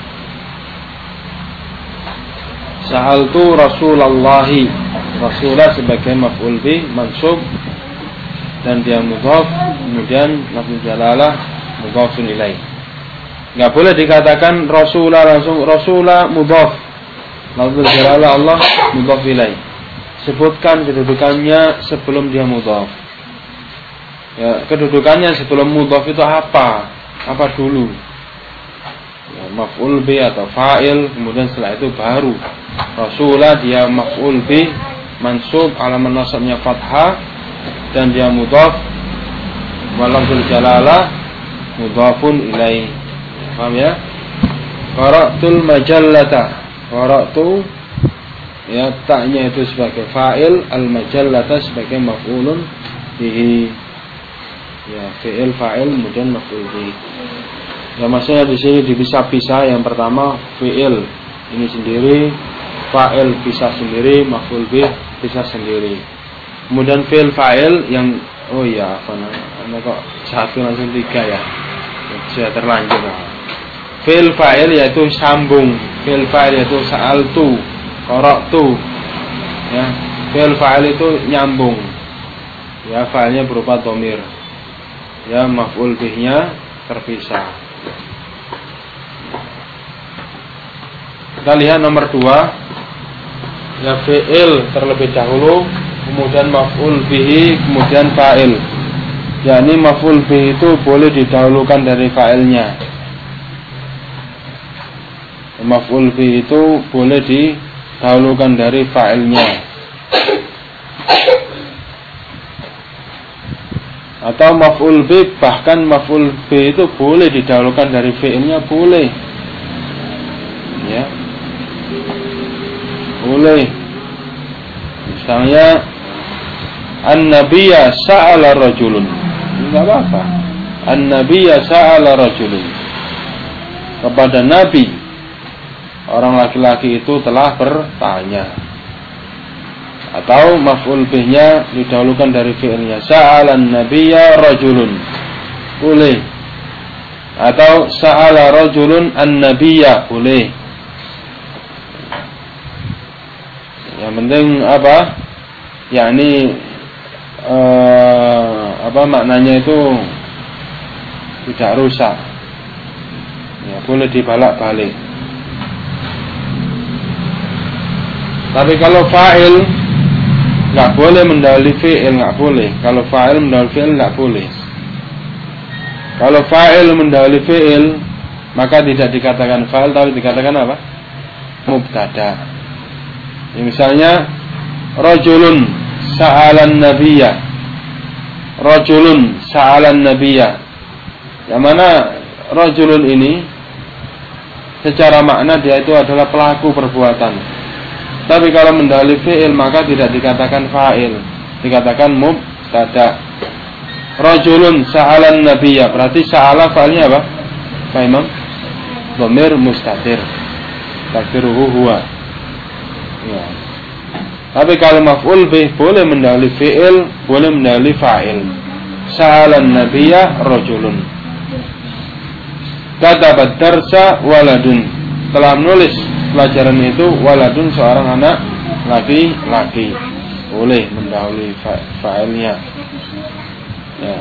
Sa'altu Rasulullahi. Rasulah sebagai maf'ul bih mansub dan dia mudhaf, kemudian lafzul jalalah mudhafun ilaihi. Enggak boleh dikatakan Rasulah langsung Rasulah mudhaf, lafzul jalalah Allah mudhaf ilaihi. Sebutkan kedudukannya sebelum dia mudhaf. Ya, kedudukannya sebelum mudhaf itu apa? Apa dulu? Ya, maf'ul bih atau fa'il, kemudian setelah itu baru Rasulah dia maf'ul bih mansub, alamat nasabnya fathah, dan dia mudhaf, walafzul jalalah mudhafun ilaihi. Paham ya? Qara'tul majallata. Qara'tu ya, ta'nya itu sebagai fa'il, al majallata sebagai maf'ulun bihi. Ya, fi'il fa'il kemudian maf'ul bihi. Ya, maksudnya di sini dipisah-pisah. Yang pertama fi'il ini sendiri, fa'il pisah sendiri, maf'ul bih pisah sendiri. Kemudian fi'il fa'il yang kok satu langsung tiga ya. Sudah terlanjur. Fi'il fa'il yaitu sambung. Fi'il fa'il yaitu sa'altu, qara'tu. Ya, fi'il fa'il itu nyambung. Ya, fa'ilnya berupa dhamir. Ya, maf'ul bihnya terpisah. Kita lihat nomor 2. Ya, fi'il terlebih dahulu, kemudian maf'ul bihi, kemudian fa'il. yakni maf'ul bih itu boleh didahulukan dari fa'ilnya. Maf'ul bih itu boleh didahulukan dari fa'ilnya. Atau maf'ul bih, bahkan maf'ul bih itu boleh didahulukan dari fi'ilnya, boleh. Ya. Boleh. Misalnya An-Nabiyya sa'ala rajulun. Enggak apa-apa. An-Nabiyya sa'ala rajulun. Kepada Nabi, orang laki-laki itu telah bertanya. Atau maf'ul bihnya didahulukan dari fi'ilnya. Sa'ala an-nabiyya rajulun. Boleh. Atau sa'ala rajulun an-nabiyya. Boleh. Yang penting apa? Yakni maknanya itu tidak rusak. Ya, boleh dibalak-balik. Tapi kalau fa'il nggak boleh mendahului fi'il, nggak boleh. Kalau fa'il mendahului fi'il nggak boleh. Kalau fa'il mendahului fi'il maka tidak dikatakan fa'il, tapi dikatakan apa? Mubtada. Ya, misalnya rajulun sa'alan nabiyya. Rajulun sa'alan nabiyya. Yang mana rajulun ini secara makna dia itu adalah pelaku perbuatan. Tapi kalau mendahului fi'il maka tidak dikatakan fa'il, dikatakan mubtada. Rajulun sa'alan nabiyya, berarti sa'ala fa'ilnya apa? Pak Imam? Dhamir mustatir. Takdiruhu huwa. Ya. Tapi kalau maf'ul bih boleh mendahului fi'il, boleh mendahului fa'il. Sa'alan nabiyya rajulun. Katabat darsa waladun. Telah menulis pelajaran itu waladun, seorang anak laki-laki. Boleh mendahului fa'ilnya. Ya.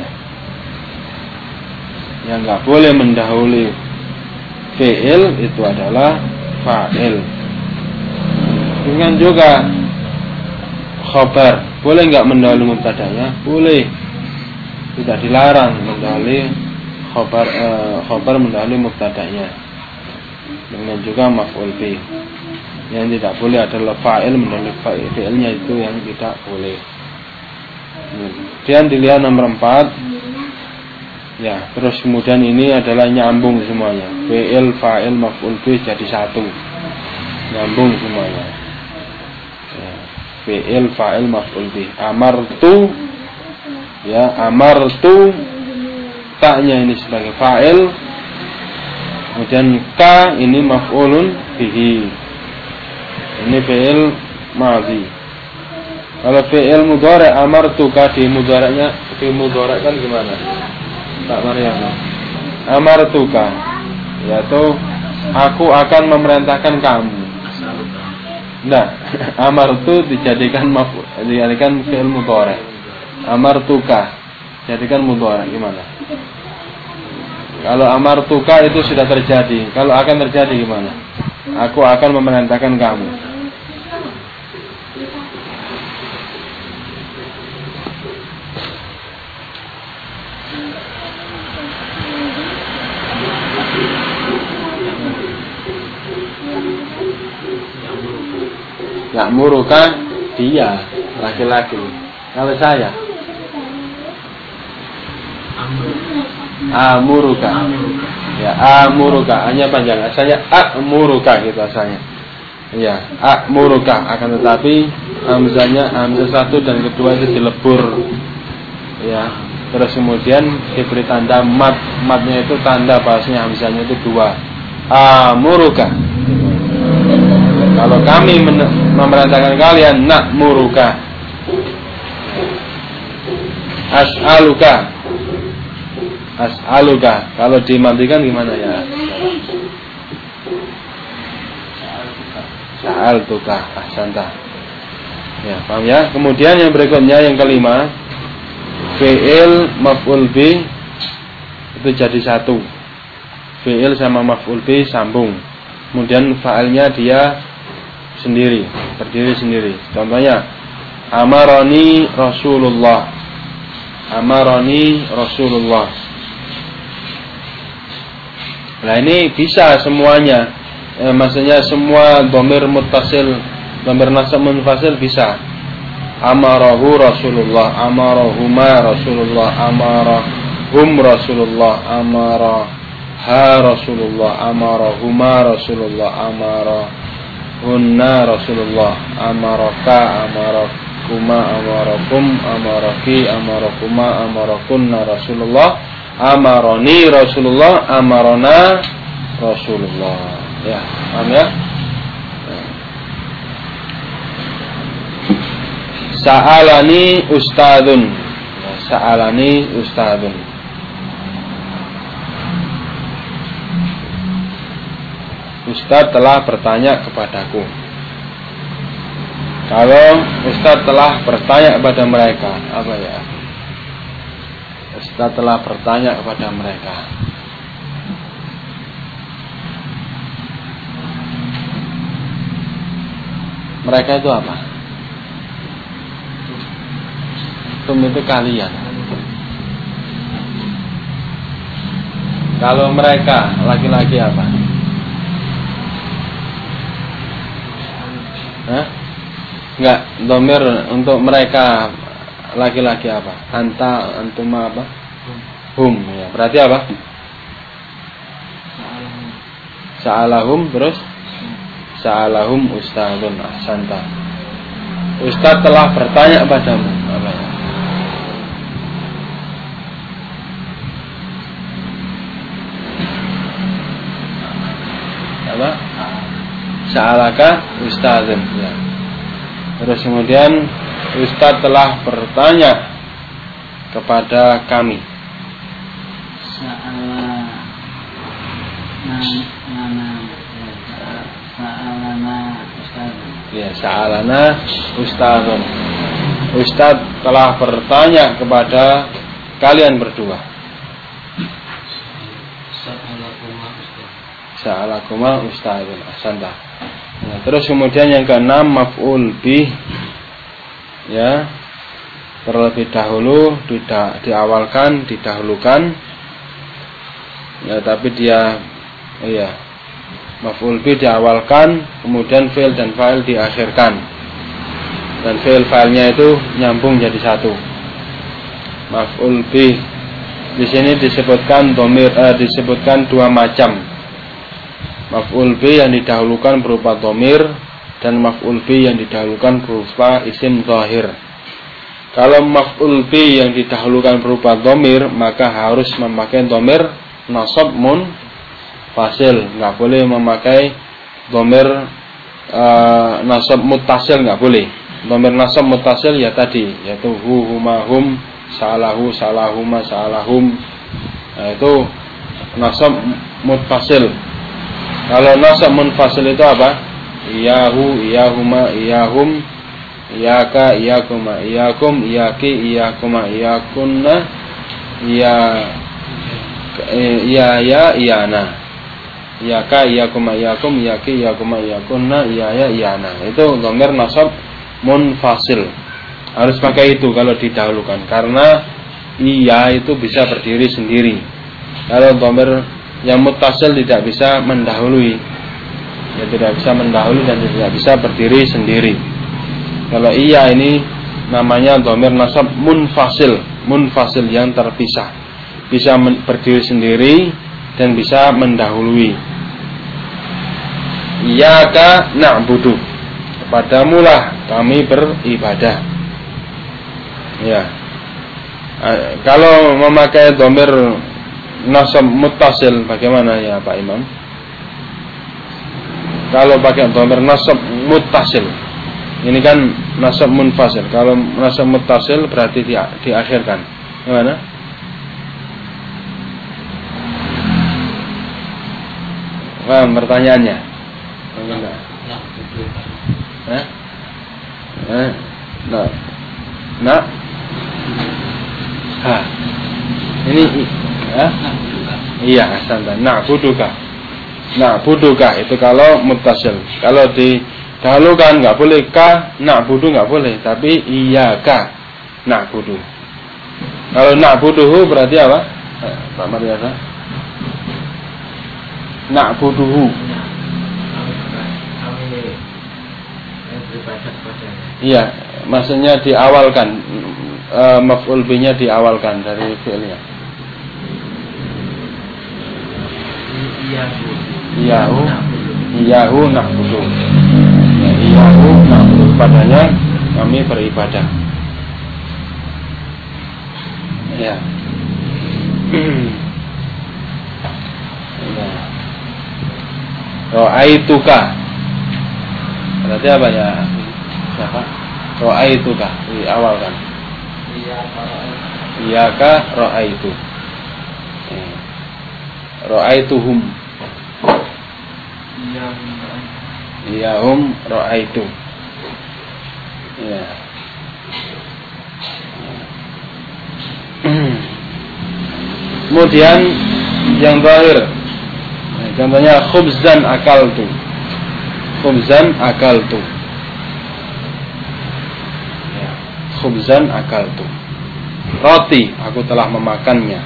Yang enggak boleh mendahului fi'il itu adalah fa'il. Dengan juga khabar, boleh enggak mendahului mubtada'nya? Boleh. Tidak dilarang mendahului khabar mendahului mubtada'nya. Dengan juga maf'ul bih. Yang tidak boleh adalah fa'il mendahului fi'ilnya, itu yang tidak boleh. Kemudian dilihat nomor 4. Ya, terus kemudian ini adalah nyambung semuanya. Fi'il, fa'il, maf'ul bih jadi satu. nyambung semuanya. Ya. Fi'il, fa'il, maf'ul bih. Amartu, ya, amartu, ta'nya ini sebagai fa'il, kemudian ka ini maf'ulun bihi. Ini fi'il madhi. Kalau fi'il mudhari' amartuka di mudhari' kan gimana? Tak Maryam. Amartuka, yaitu aku akan memerintahkan kamu. Nah, amartu dijadikan fi'il mudhari'. Amartuka jadikan mudhari' gimana? Kalau amartuka itu sudah terjadi. Kalau akan terjadi gimana? Aku akan memerintahkan kamu. Ya'muruka dia laki-laki. Kalau saya amuruka. Ya, amuruka hanya panjang. Asalnya amuruka gitu asalnya. Ya, amuruka akan tetapi hamzahnya hamzah satu dan kedua itu dilebur. Ya, terus kemudian diberi tanda mat. Matnya itu tanda bahasanya hamzahnya itu dua. Amuruka. Kalau kami memerintahkan kalian na'muruka. As'aluka. As'aluka. Kalau dimatikan gimana ya? Sa'altuka. Ahsanta. Ya, paham ya? Kemudian yang berikutnya yang kelima, fi'il maf'ul bi itu jadi satu. Fi'il sama maf'ul bi sambung. Kemudian fa'ilnya dia sendiri, berdiri sendiri. Contohnya amaroni Rasulullah. Amaroni Rasulullah. Nah ini bisa semuanya. Maksudnya semua dhamir muttasil, dhamir nasab munfasil bisa. Amarahu Rasulullah, amarahuma Rasulullah, amarahum Rasulullah, amaraha Rasulullah, amarahuma Rasulullah, amarahunna Rasulullah, amaraka, amarakuma, amarakum, amaraki, amarakuma, amarakunna Rasulullah, amaroni Rasulullah, amarona Rasulullah. Ya, paham ya? Sa'alani ustadun. Sa'alani ustadun. Ustaz telah bertanya kepadaku. Kalau Ustaz telah bertanya kepada mereka, apa ya? Ustaz telah bertanya kepada mereka. Mereka itu apa? Tum itu kalian. Kalau mereka laki-laki apa? Hah? Enggak, dhamir untuk mereka laki-laki apa? Anta, antuma apa? Hum, ya. Berarti apa? Sa'alahum terus sa'alahum ustadzun. Ahsanta. Ustaz telah bertanya kepadamu. Apa ya? Apa? Sa'alaka ustadzun, ya. Terus kemudian Ustaz telah bertanya kepada kami. Ya, sa'alana ustadzun. Ustaz telah bertanya kepada kalian berdua. Sa'alakuma ustadzun. Ahsanta. Nah, terus kemudian yang keenam maf'ul bih, ya, terlebih dahulu diawalkan, didahulukan, ya, tapi dia, iya, maf'ul bih diawalkan, kemudian fi'il dan fa'il diakhirkan, dan fi'il fa'ilnya itu nyambung jadi satu. Maf'ul bih di sini disebutkan dhamir, disebutkan dua macam. Maf'ul bi yang didahulukan berupa dhamir dan maf'ul bi yang didahulukan berupa isim zahir. Kalau maf'ul bi yang didahulukan berupa dhamir, maka harus memakai dhamir nasab munfasil, enggak boleh memakai dhamir nasab muttasil, enggak boleh. Dhamir nasab muttasil ya tadi, yaitu hu, huma, hum, salahu, salahuma, salahum. Nah, itu nasab muttasil. Kalau nasab munfasil itu apa? Iyahu, iyahuma, iyahum, iyaka, iyakuma, iyakum, iyaki, iyakuma, iyakunna, iyana, iyaka, iyakuma, iyakum, iyaki, iyakuma, iyakunna, iyaya, iyana. Itu dhamir nasab munfasil. Harus pakai itu kalau didahulukan, karena iya itu bisa berdiri sendiri. Kalau dhamir yang muttasil tidak bisa mendahului, ya tidak bisa mendahului dan tidak bisa berdiri sendiri. Kalau iya ini namanya dhamir nasab munfasil, munfasil yang terpisah, bisa berdiri sendiri dan bisa mendahului. Iyyaka na'budu, kepadamulah kami beribadah. Ya. Kalau memakai dhamir nasab muttasil bagaimana ya Pak Imam? Kalau pakai dhamir nasab muttasil, ini kan nasab munfasil. Kalau nasab muttasil berarti diakhirkan. Gimana? Paham pertanyaannya? Enggak. Nah. Ha. Ini iya, santai. Na'buduka itu kalau muttasil. Kalau didahulukan enggak boleh ka, na'budu enggak boleh, tapi iyyaka na'budu. Kalau na'buduhu berarti apa? Pak Maryasa. Na'buduhu. Iya, maksudnya diawalkan, maf'ul bi-nya diawalkan dari fi'ilnya. Iyahu na'budu. Iyahu na'budu, padanya kami beribadah. Ya. Ra'aituka. Berarti apa ya? Siapa? Ra'aituka diawalkan. Iyaka ra'aitu. Ra'aituhum. Iyahum ra'aitu. Ya. Kemudian yang terakhir, contohnya khubzan akaltu. Khubzan akaltu. Ya. Khubzan akaltu. Roti aku telah memakannya.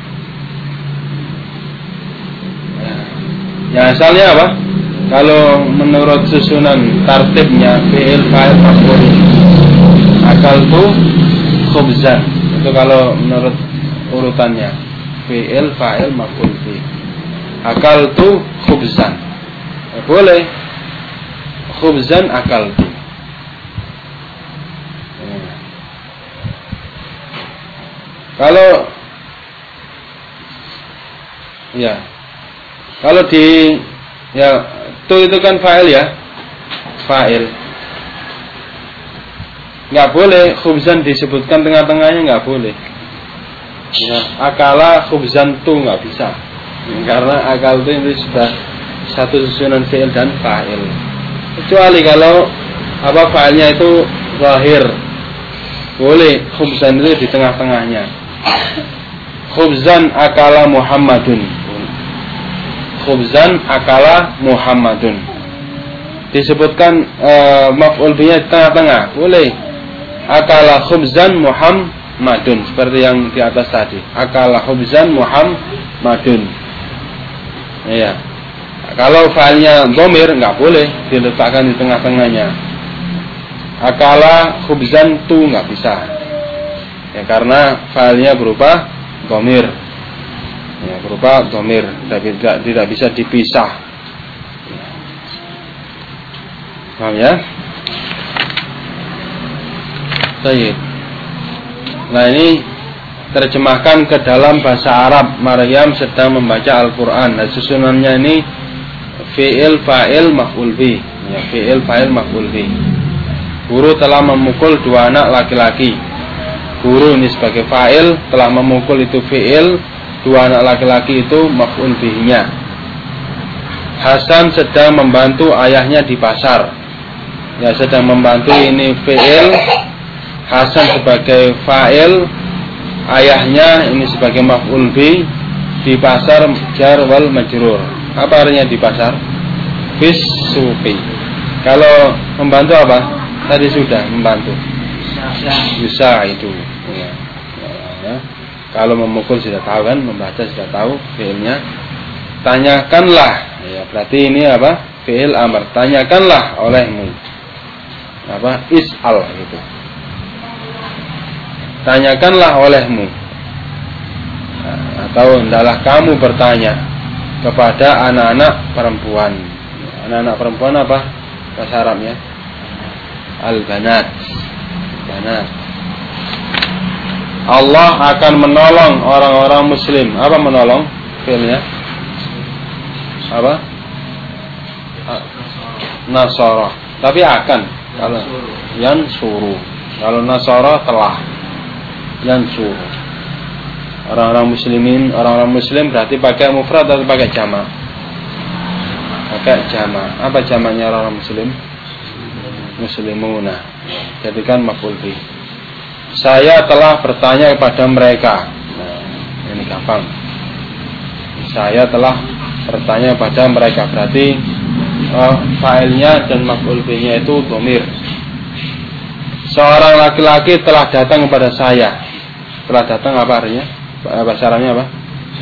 Ya. Yang asalnya apa? Kalau menurut susunan tartibnya fi'il fa'il maf'ul. Akaltu khubzan. Itu kalau menurut urutannya fi'il fa'il maf'ul fi. Akaltu khubzan. Boleh. Khubzan akaltu. Kalau ya, kalau di ya itu kan fa'il ya, fa'il. Nggak boleh khubzan disebutkan tengah-tengahnya, nggak boleh. Ya, akala khubzan tu nggak bisa, karena akal itu sudah satu susunan fi'il dan fa'il. Kecuali kalau apa fa'ilnya itu zahir, boleh khubzan itu di tengah-tengahnya. Khubzan akala Muhammadun. Khubzan akala Muhammadun. Disebutkan maf'ul bihi di tengah-tengah, boleh. Akala khubzan Muhammadun, seperti yang di atas tadi. Akala khubzan Muhammadun. Iya. Kalau fa'ilnya dhamir enggak boleh diletakkan di tengah-tengahnya. Akala khubzan tu enggak bisa. Ya, karena fa'ilnya berupa dhamir. Ya, berupa dhamir, tidak bisa dipisah. Ya. Paham ya? Baik. Nah, ini terjemahkan ke dalam bahasa Arab. Maryam sedang membaca Al-Quran. Nah, susunannya ini fi'il, fa'il, maf'ul bih. Ya, fi'il, fa'il, maf'ul bih. Guru telah memukul 2 anak laki-laki. Guru ini sebagai fa'il, telah memukul itu fi'il, 2 anak laki-laki itu maf'ul bihnya. Hasan sedang membantu ayahnya di pasar. Ya, sedang membantu ini fi'il, Hasan sebagai fa'il, ayahnya ini sebagai maf'ul bih, di pasar jar wal majrur. Apa artinya di pasar? Bis suqi. Kalau membantu apa? Tadi sudah membantu. Bisa itu. Ya. Ya. Kalau memukul sudah tahu kan, membaca sudah tahu fi'ilnya. Tanyakanlah. Ya, berarti ini apa? Fi'il amr. Tanyakanlah olehmu. Apa? Is'al gitu. Tanyakanlah olehmu. Atau hendaklah kamu bertanya kepada anak-anak perempuan. Anak-anak perempuan apa bahasa Arabnya? Al-banat. Banat. Allah akan menolong orang-orang muslim. Apa menolong? Fi'ilnya apa? Nasara. Tapi akan. Kalau yansuru. Kalau nasara telah. Yansuru. Orang-orang muslimin, orang-orang muslim berarti pakai mufrad atau pakai jama'? Pakai jama'. Apa jamaknya orang-orang muslim? Muslimuna. Jadikan maf'ul bih. Saya telah bertanya kepada mereka. Nah, ini gampang. Saya telah bertanya kepada mereka. Berarti fa'ilnya dan maf'ul bihnya itu dhamir. Seorang laki-laki telah datang kepada saya. Telah datang apa artinya? Bahasa Arabnya apa?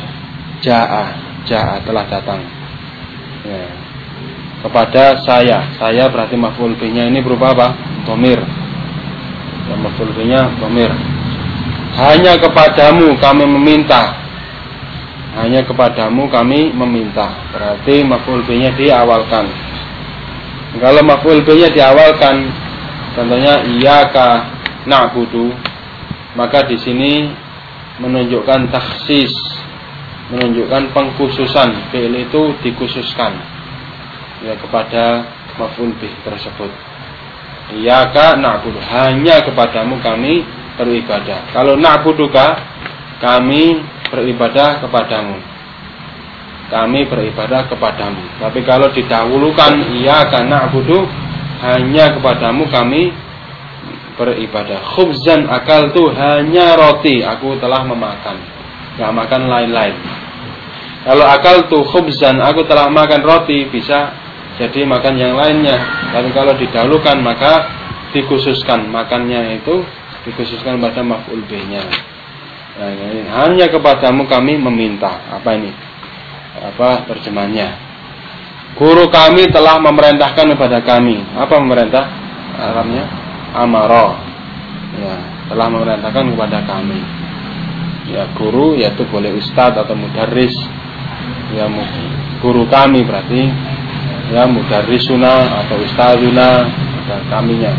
Ja'a telah datang. Ya. Kepada saya berarti maf'ul bihnya ini berupa apa? Dhamir. Ya, maf'ul bihnya dhamir. Hanya kepadamu kami meminta. Hanya kepadamu kami meminta. Berarti maf'ul bihnya diawalkan. Kalau maf'ul bihnya diawalkan, contohnya iyyaka na'budu, maka di sini menunjukkan takhsis, menunjukkan pengkhususan. Fi'il itu dikhususkan ya kepada maf'ul bih tersebut. Iyyaka na'budu, hanya kepadamu kami beribadah. Kalau na'buduka, kami beribadah kepadamu. Kami beribadah kepadamu. Tapi kalau didahulukan iyyaka na'budu, hanya kepadamu kami beribadah. Khubzan akal tu, hanya roti aku telah memakan, enggak makan lain-lain. Kalau akal tu khubzan, aku telah makan roti, bisa jadi makan yang lainnya. Tapi kalau didahulukan maka dikhususkan, makannya itu dikhususkan pada maf'ul bihnya. Nah, ini hanya kepadamu kami meminta. Apa ini? Apa terjemahnya? Guru kami telah memerintahkan kepada kami. Apa memerintah? Arabnya amara. Ya, telah memerintahkan kepada kami. Ya, guru yaitu boleh ustadz atau mudarris. Ya, guru kami berarti ya mudarrisuna atau ustadzuna, dan kaminya.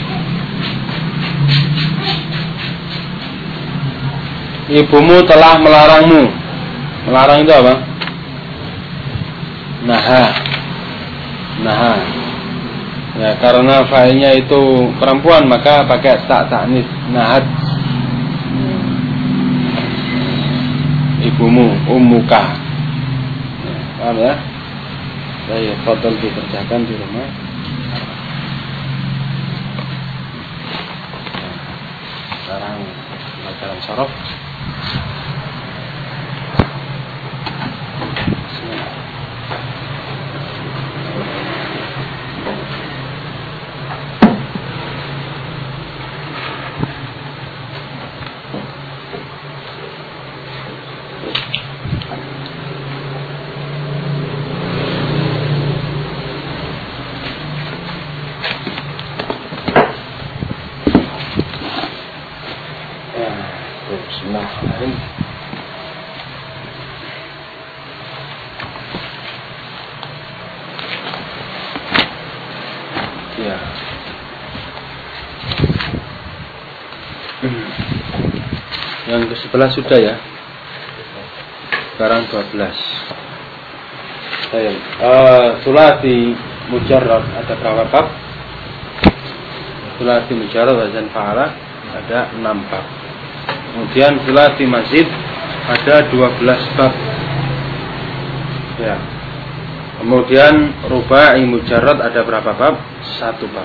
Ibumu telah melarangmu. Melarang itu apa? Naha. Ya, karena fa'ilnya itu perempuan maka pakai ta'nis nahat. Ibumu, ummuka. Ya, paham ya? Saya fadhal dikerjakan di rumah. Sekarang pelajaran sharaf. Bismillahirrahmanirrahim. Ya. Yang ke-11 sudah ya. Sekarang 12. Baik. Sulasi mujarrad ada berapa bab? Sulasi mujarrad wazan fa'ala ada 6 bab. Kemudian sulasi mazid ada 12 bab. Ya. Kemudian rubai mujarrad ada berapa bab? 1 bab.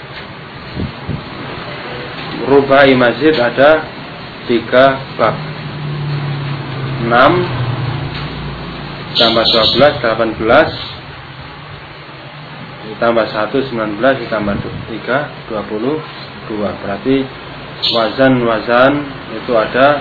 Rubai mazid ada 3 bab. 6 tambah 12 18 ditambah 1 19 ditambah 3 22. Berarti wazan itu ada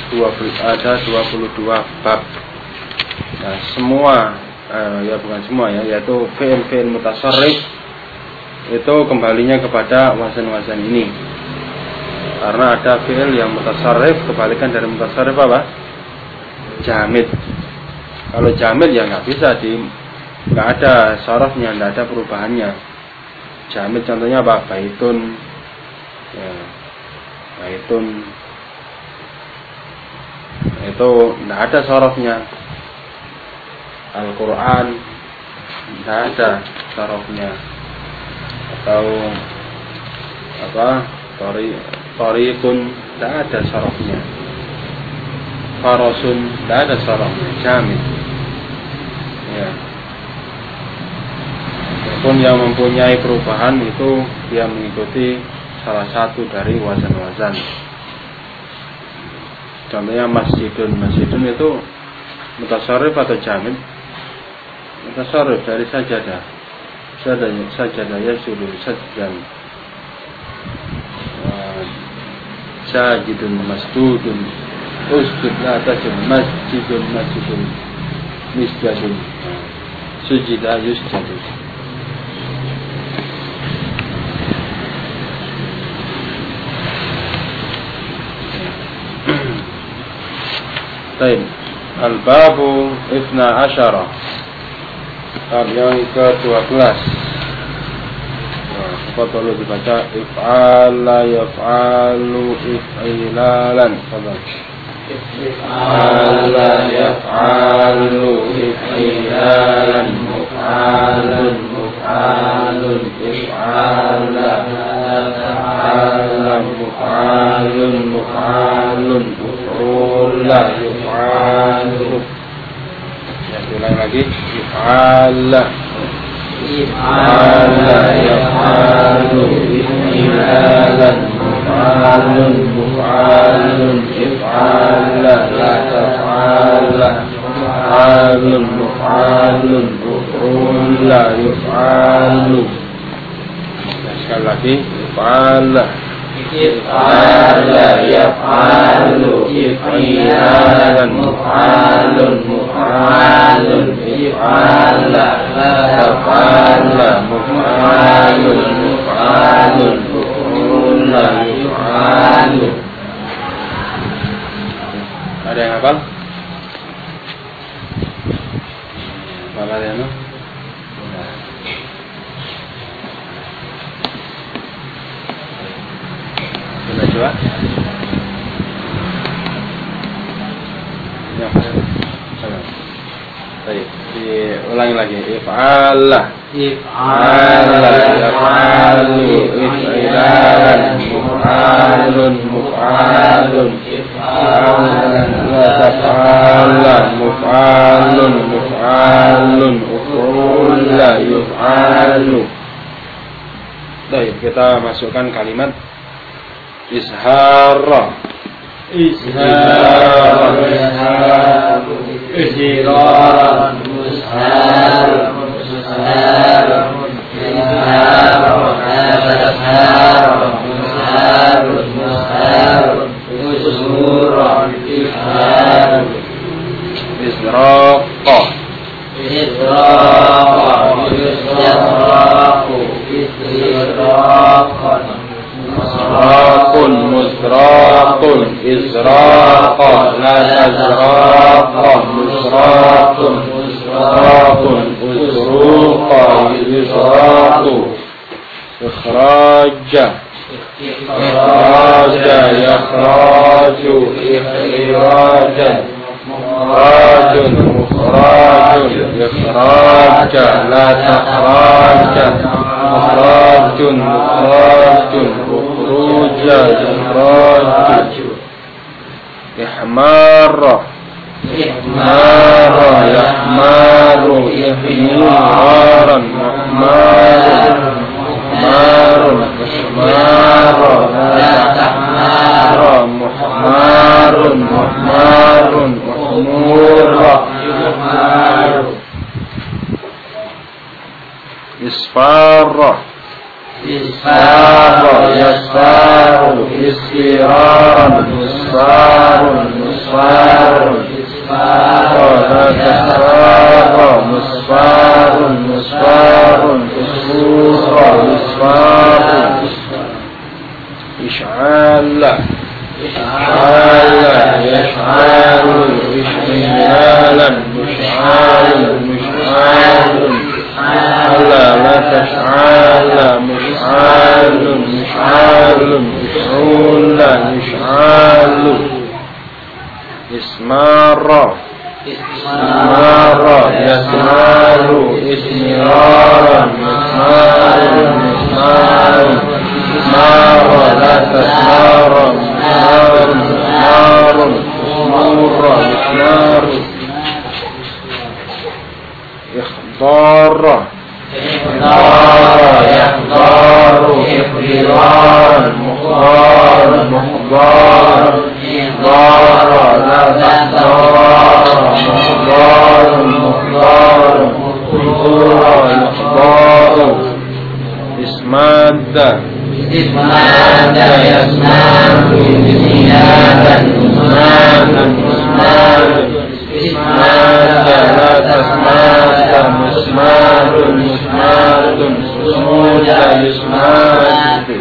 22 bab. Nah, semua ya bukan semua ya, yaitu fi'il mutasarrif itu kembalinya kepada wazan-wazan ini. Karena ada fi'il yang mutasarrif, kebalikan dari mutasarrif apa? Jamid. Kalau jamid ya nggak bisa nggak ada sarafnya, nggak ada perubahannya. Jamid contohnya apa? Baitun, ya, baitun itu nggak ada sarafnya. Al-Quran nggak ada sarafnya. Atau apa? Tariqun nggak ada sarafnya. Farasun nggak ada sarafnya. Jamid. Ya. Walaupun yang mempunyai perubahan itu dia mengikuti salah satu dari wazan-wazan. Contohnya masjidun itu mutasarrif atau jamid? Mutasarrif dari sajadah. Sajadah ya suruh sajdan. Sajidun masjudun. Usjud la tajud masjidun misjadun. Sujida yusjadun. Baik. Al-babu 12. Bab yang ke-12. Apa perlu dibaca? If'ala yaf'alu if'ilalan. If'ala yaf'alu if'ilalan. Muf'alun muf'alun if'ala yaf'ala muf'alun muf'alun uf'ula yuf'alu. Ya, ulang lagi. If'ala yaf'alu if'ilalan muf'alun muf'alun if'ala la taf'ala muf'alun muf'alun uf'ula yuf'alu. Sekali lagi. If'ala yaf'alu if'ilalan muf'alun muf'alun if'ala la taf'ala muf'alun muf'alun uf'ula yuf'alu. Ada yang hafal? Hafal ya, no? Sudah coba? Ya, baik, diulangi lagi. If'ala yaf'alu if'ilalan muf'alun muf'alun if'alan la taf'ala muf'alun muf'alun uf'ula yuf'alu. Baik, kita masukkan kalimat Izhara Izraqa la tazraqa musraqun musraqun uzruqa yusraqu ikhraja ikhraja yakhraju ikhrajan mukhrajun mukhrajun ikhraja la takhraja mukhrajun mukhrajun ukhruja ikhraju ihmarra ihmarra yahmaru ihmaran muhmarun muhmarun muhmarun la tahmara muhmarun muhmarun muhmura isfarra isfarra yasfaru isfiraran musfarun musfarun isfarra la tasfarra musfarun musfarun isfura isfarun ish'ala ish'ala yash'alu ish'ilalan mush'alun mush'alun ala la tash'ala mush'alun mush'alun ish'ula ish'alu ismarra ismarra yasmaru ismiraran ismarun ismarun ismarra la tasmara ismarun ismarun ismurra ismarun ikhdarra ikhdarra yakhdaru ikhdiran mukhbar mukhbar ikhdarra la tahdara mukhbar mukhbar mukhbura ikhdaru ismadda ismadda yasmadu ismadan musmadan musmadan ismadda la tasmadda musmadun musmadun musmuda yusmadu.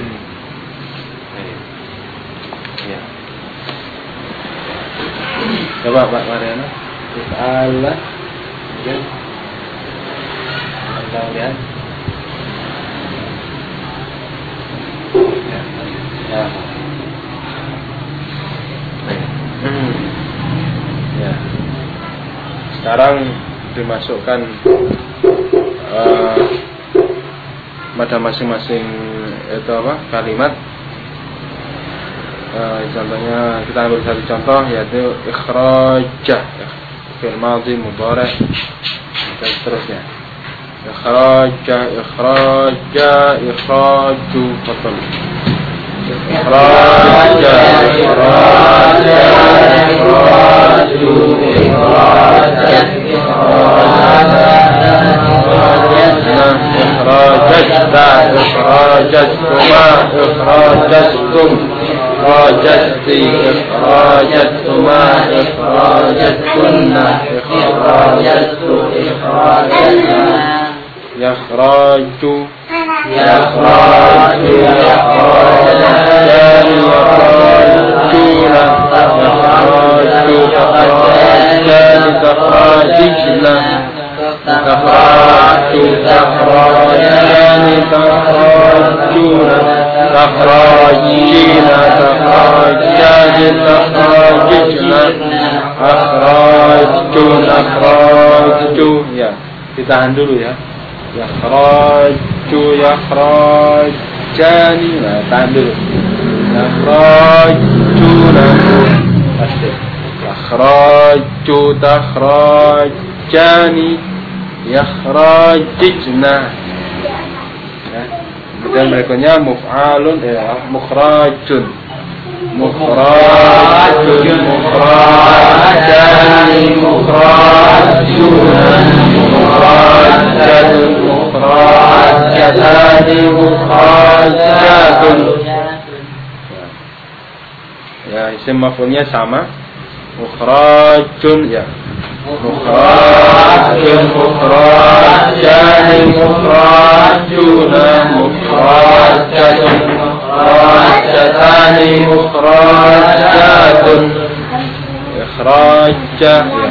Coba Pak Mariana Allah ya. Kita lihat ya. Ya. Sekarang dimasukkan pada masing-masing itu apa kalimat. Contohnya kita ambil satu contoh yaitu ikhrajah fi'il madhi mudhari' dan seterusnya. Ikhrajah ikhrajah ikhraju betul. Ikhrajah ikhrajah ikhraju ikhrajah ikhrajah ikhrajatuma ikhrajatkum ikhrajati ikhrajatuma ikhrajatkunna ikhrajatu ikhrajatna yakhraju yakhraju yakhrajani yakhrajuna yakhraju takhrajani takhrajijna takhraju takhrajani takhrajuna takhrajina takhrajani takhrajijna akhrajun akhraju ya ditahan dulu ya yakhraju yakhrajani nah tahan dulu yakhrajuna pasti yakhraju takhrajani yakhrajijna ya. Kemudian berikutnya muf'alun ya mukhrajun mukhrajun mukhrajani mukhrajuna mukhrajatun mukhrajatani mukhrajatun ya isim maf'ulnya sama mukhrajun ya mukhrajun mukhrajani mukhrajuna mukhrajatun mukhrajatani mukhrajatun ikhraja ya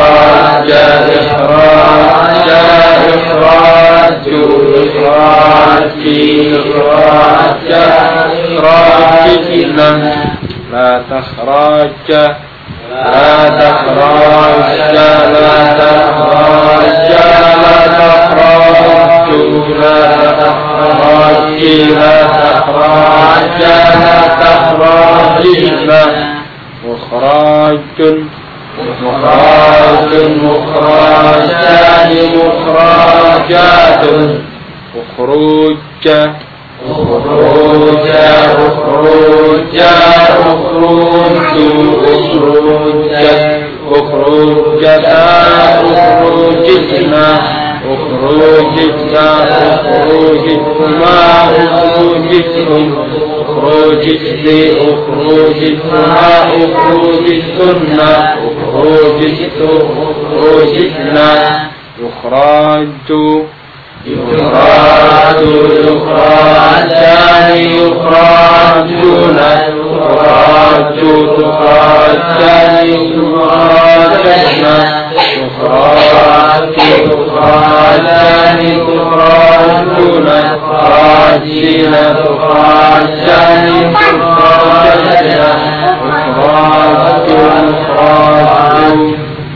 ikhraja ikhraja ikhraju ikhraj ikhrajna la takhraja la takhraja la takhraja la takhraju la takhraji la takhraja la takhrajna mukhrajun mukhrajun mukhrajani mukhrajatun ukhruja ukhruja ukhruja ukhruju ukhruja ukhrujata ukhrujitna ukhrujitna ukhrujitma ukhrujitum ukhrujitni ukhrujitma ukhrujitunna ukhrujitu ukhrujitna ukhraju yukhraju yukhrajani yukhrajuna yukhraju tukhrajani tukhrajatna yukhraju tukhrajani tukhrajuna tukhrajina tukhrajani tukhrajatna yukhraju yukhraju.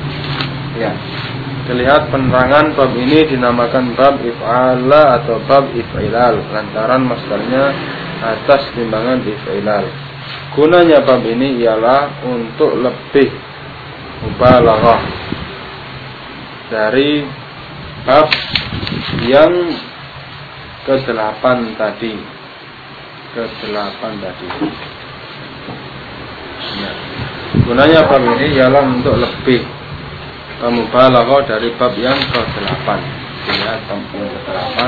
Terlihat penerangan bab ini dinamakan bab if'ala atau bab if'ilal lantaran masdarnya atas timbangan if'ilal. Gunanya bab ini ialah untuk lebih mubalaghah dari bab yang ke-8 tadi. Nah, gunanya bab ini ialah untuk lebih mubalaghah dari bab yang ke-8. Lihat bab yang ke-8.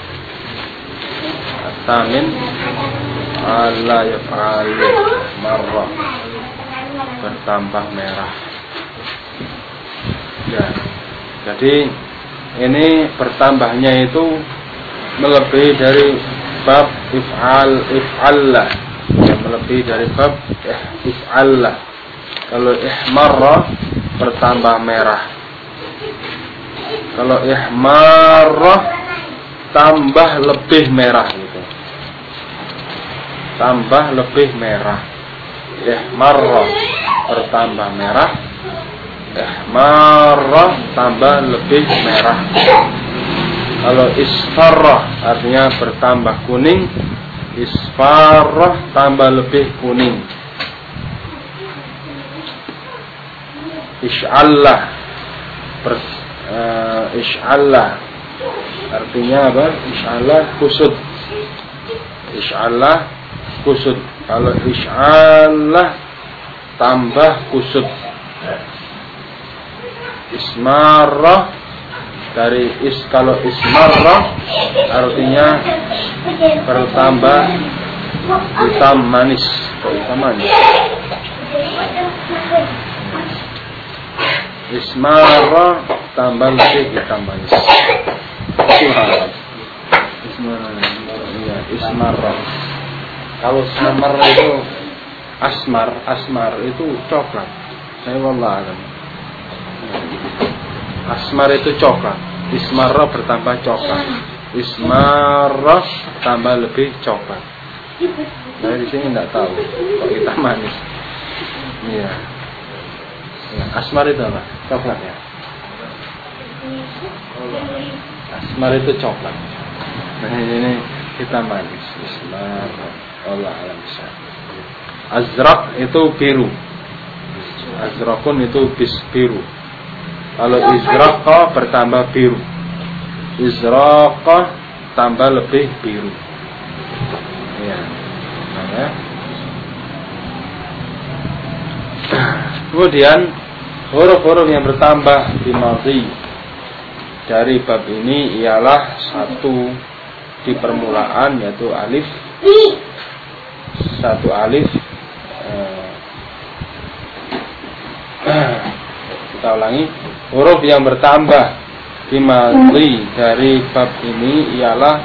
At-tamin ala yaf'alu marrah, bertambah merah. Ya. Jadi ini bertambahnya itu melebihi dari bab if'allah. Ya, melebihi dari bab if'allah. Kalau ihmarra bertambah merah. Kalau ihmarrah tambah lebih merah gitu. Tambah lebih merah. Ihmarrah bertambah merah. Ihmarrah tambah lebih merah. Kalau isfarrah artinya bertambah kuning. Isfarrah tambah lebih kuning. Isy'allah isy'allah artinya apa? Isy'allah kusut. Isy'allah kusut. Kalau isy'allah tambah kusut. Ismarrah dari kalau ismarrah artinya bertambah hitam manis. Hitam manis. Ismarrah tambah lebih hitam manis. Ismarrah. Kalau samar itu asmar itu coklat. Saya wallah alam. Asmar itu coklat. Ismarrah bertambah coklat. Ismarrah tambah lebih coklat. Nah di sini tidak tahu kok hitam manis. Iya. Ya, asmar itu apa? Coklat ya. Asmar itu coklat. Nah ini hitam manis. Asmar. Allah alam besar. Azraq itu biru. Azraqun itu biru. Kalau izraqa bertambah biru. Izraqa tambah lebih biru. Ya. Nah, ya. Kemudian huruf-huruf yang bertambah di madhi dari bab ini ialah satu di permulaan yaitu alif. Satu alif. Kita ulangi. Huruf yang bertambah di madhi dari bab ini ialah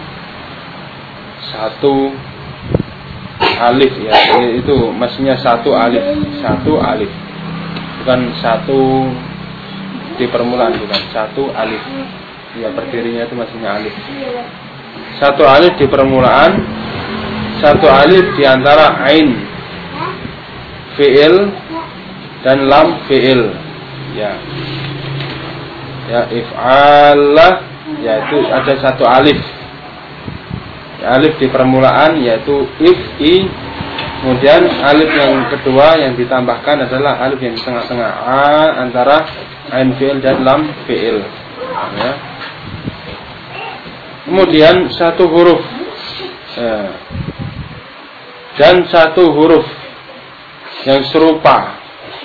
satu alif ya, itu maksudnya satu alif, bukan satu di permulaan, bukan satu alif. Ya berdirinya itu maksudnya alif. Satu alif di permulaan, satu alif di antara ain fi'il dan lam fi'il. Ya. Ya, if'alah, yaitu ada satu alif. Ya, alif di permulaan yaitu if'i. Kemudian alif yang kedua yang ditambahkan adalah alif yang di tengah-tengah a antara ain fi'il dan lam fi'il. Ya. Kemudian satu huruf dan satu huruf yang serupa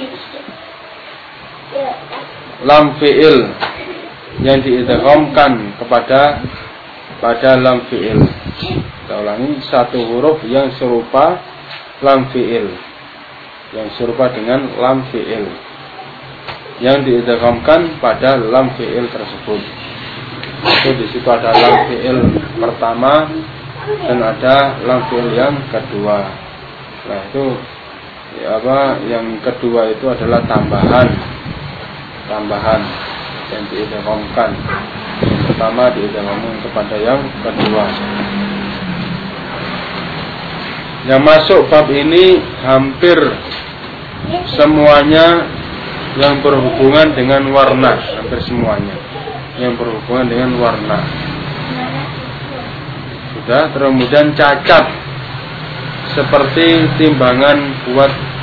lam fi'il yang diidghamkan pada lam fi'il. Kita ulangi, satu huruf yang serupa lam fi'il, yang serupa dengan lam fi'il yang diidghamkan pada lam fi'il tersebut. Itu di situ ada lam fi'il pertama dan ada lam fi'il yang kedua. Nah itu yang kedua itu adalah tambahan yang diidghamkan. Yang pertama diidghamkan kepada yang kedua. Yang masuk bab ini hampir semuanya yang berhubungan dengan warna, hampir semuanya yang berhubungan dengan warna. Sudah, kemudian cacat seperti timbangan buat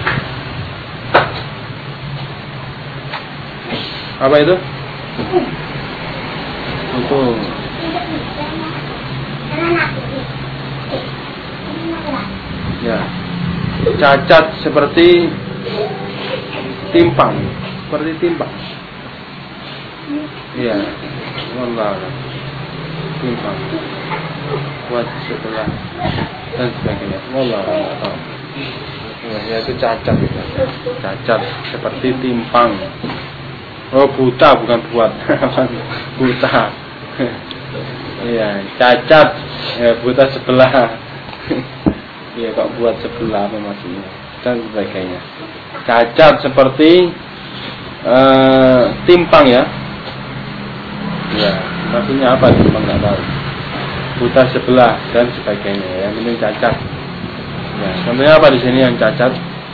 apa itu? Itu ya, cacat seperti timpang, iya, wallah, timpang, buat sebelah dan sebagainya, wallah, ya itu cacat, cacat seperti timpang. Oh buta, bukan buat, buta, iya, cacat, ya, buta sebelah, iya kok buat sebelah apa maksudnya dan sebagainya. Cacat seperti timpang ya. Ya, maksudnya apa timpang nggak tahu. Buta sebelah dan sebagainya ya, ini cacat. Ya, contohnya apa di sini yang cacat?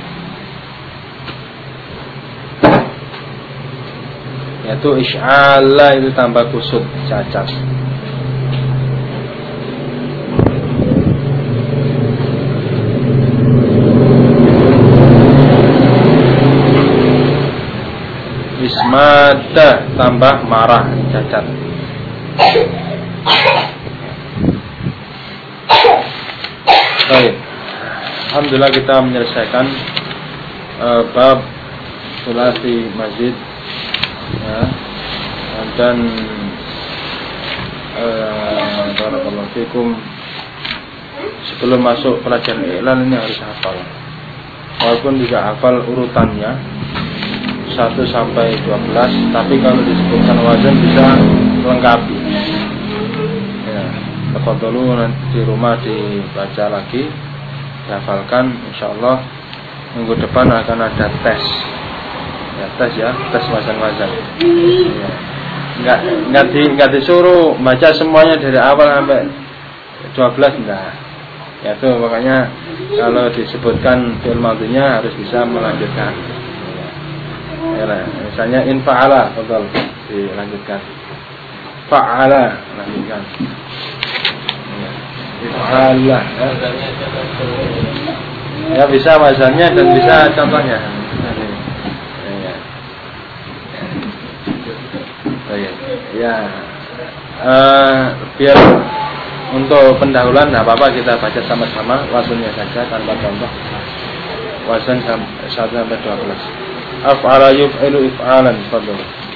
Yaitu isy'ala, itu tambah kusut, cacat. Ismada tambah marah, cacat. Baik. Alhamdulillah kita menyelesaikan bab sulasi masjid ya. Dan barakallahu fikum, sebelum masuk pelajaran i'lan ini harus hafal. Walaupun tidak hafal urutannya 1 sampai 12, tapi kalau disebutkan wazan bisa lengkapi. Ya, tafadhalu nanti di rumah dibaca lagi, dihafalkan. Insyaallah minggu depan akan ada tes. Ya, tes wazan-wazan. Ya. Enggak disuruh baca semuanya dari awal sampai 12 enggak. Ya itu makanya kalau disebutkan fi'il madhinya harus bisa melanjutkan. Ya, misalnya in fa'ala, betul, dilanjutkan. Fa'ala, lanjutkan. Ya, fa'ala. Ya bisa wazannya dan bisa contohnya. Ya, biar untuk pendahuluan, nggak apa-apa kita baca sama-sama wazannya saja tanpa contoh. Wazan 1 sampai 12. Af'ala yuf'ilu if'alan, fadl.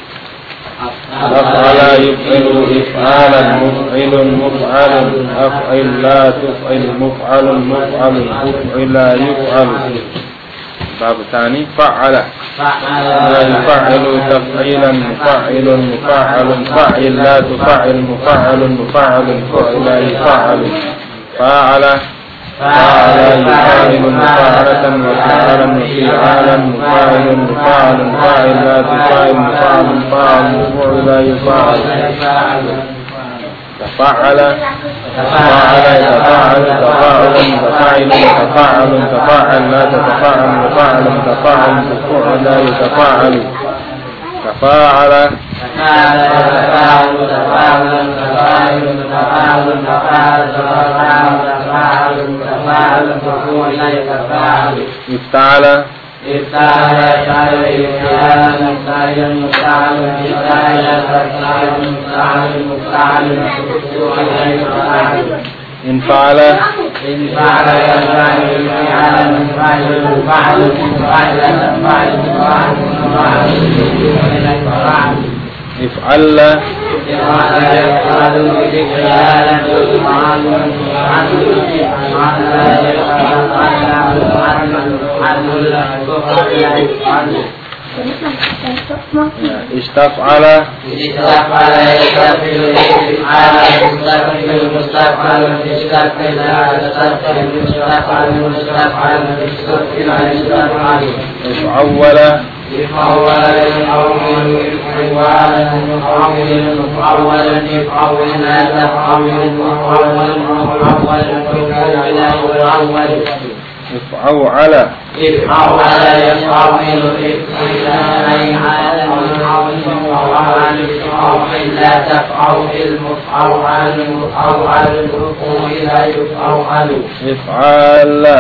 Af'ala yuf'ilu if'alan, muf'ilun muf'alun, af'il la tuf'il, muf'alun muf'alun, uf'ila yuf'alu. Bab tsani fa'ala. Yuf'ilu taf'ilan, muf'ilun muf'alun, fa'il la tuf'il, muf'alun muf'alun, fu'ila yuf'alu. Fa'ala فاعل يفاعل مفاعلة وفعالا وفعالا مفاعل مفاعل فاعل لا تفاعل مفاعل فاعل مفعول يفاعل tafa'ala, tafa'ala, tafa'al, tafa'ulun, tafa'ilun, tafa'alun, tafa'alla, tafa'al, tafa'alun, tafa'al, tafa'ala, tafa'alu, tafa'ala, ifta'ala, infa'ala, if'alla, istaf'ala, if'awwala, if'aw'ala, if'ala,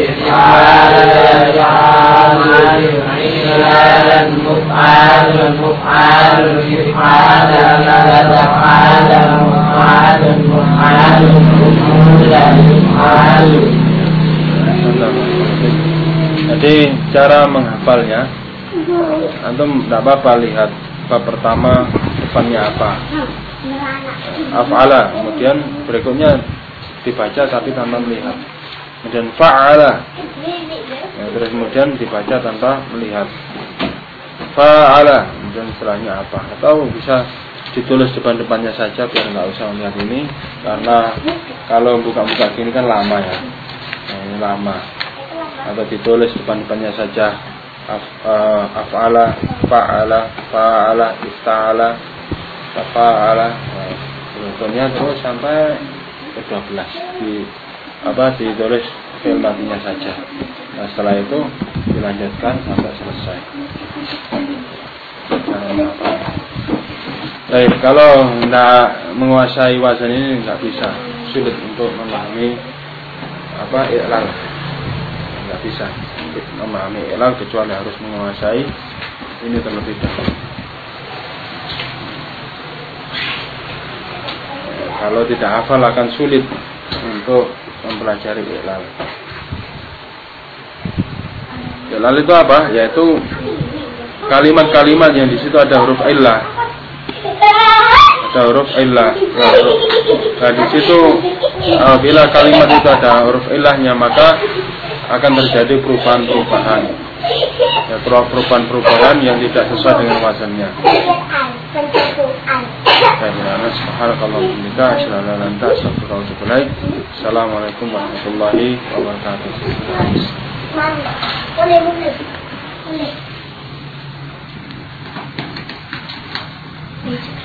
Jadi cara menghafalnya, antum tidak apa-apa lihat bab pertama depannya apa, af'ala, kemudian berikutnya dibaca tapi tanpa melihat, kemudian fa'ala, ya, terus kemudian dibaca tanpa melihat, fa'ala, kemudian setelahnya apa, atau bisa ditulis depan-depannya saja biar nggak usah melihat ini, karena kalau buka-buka gini kan lama ya, ini lama. Atau ditulis depan-depannya saja af'ala, fa'ala, fa'ala, ista'ala, fa'ala, berikutnya terus sampai ke 12 ditulis fi'il madinya saja. Nah, setelah itu dilanjutkan sampai selesai. Baik, kalau tidak menguasai wazan ini tidak bisa, sulit untuk memahami i'lal. Tidak bisa memahami i'lal kecuali harus menguasai ini terlebih dahulu. Kalau tidak hafal akan sulit untuk mempelajari i'lal. I'lal itu apa? Yaitu kalimat-kalimat yang di situ ada huruf illah. Ada huruf illah. Nah, di situ bila kalimat itu ada huruf illahnya, maka akan terjadi perubahan-perubahan, ya, perubahan-perubahan yang tidak sesuai dengan wazannya. Assalamualaikum warahmatullahi wabarakatuh.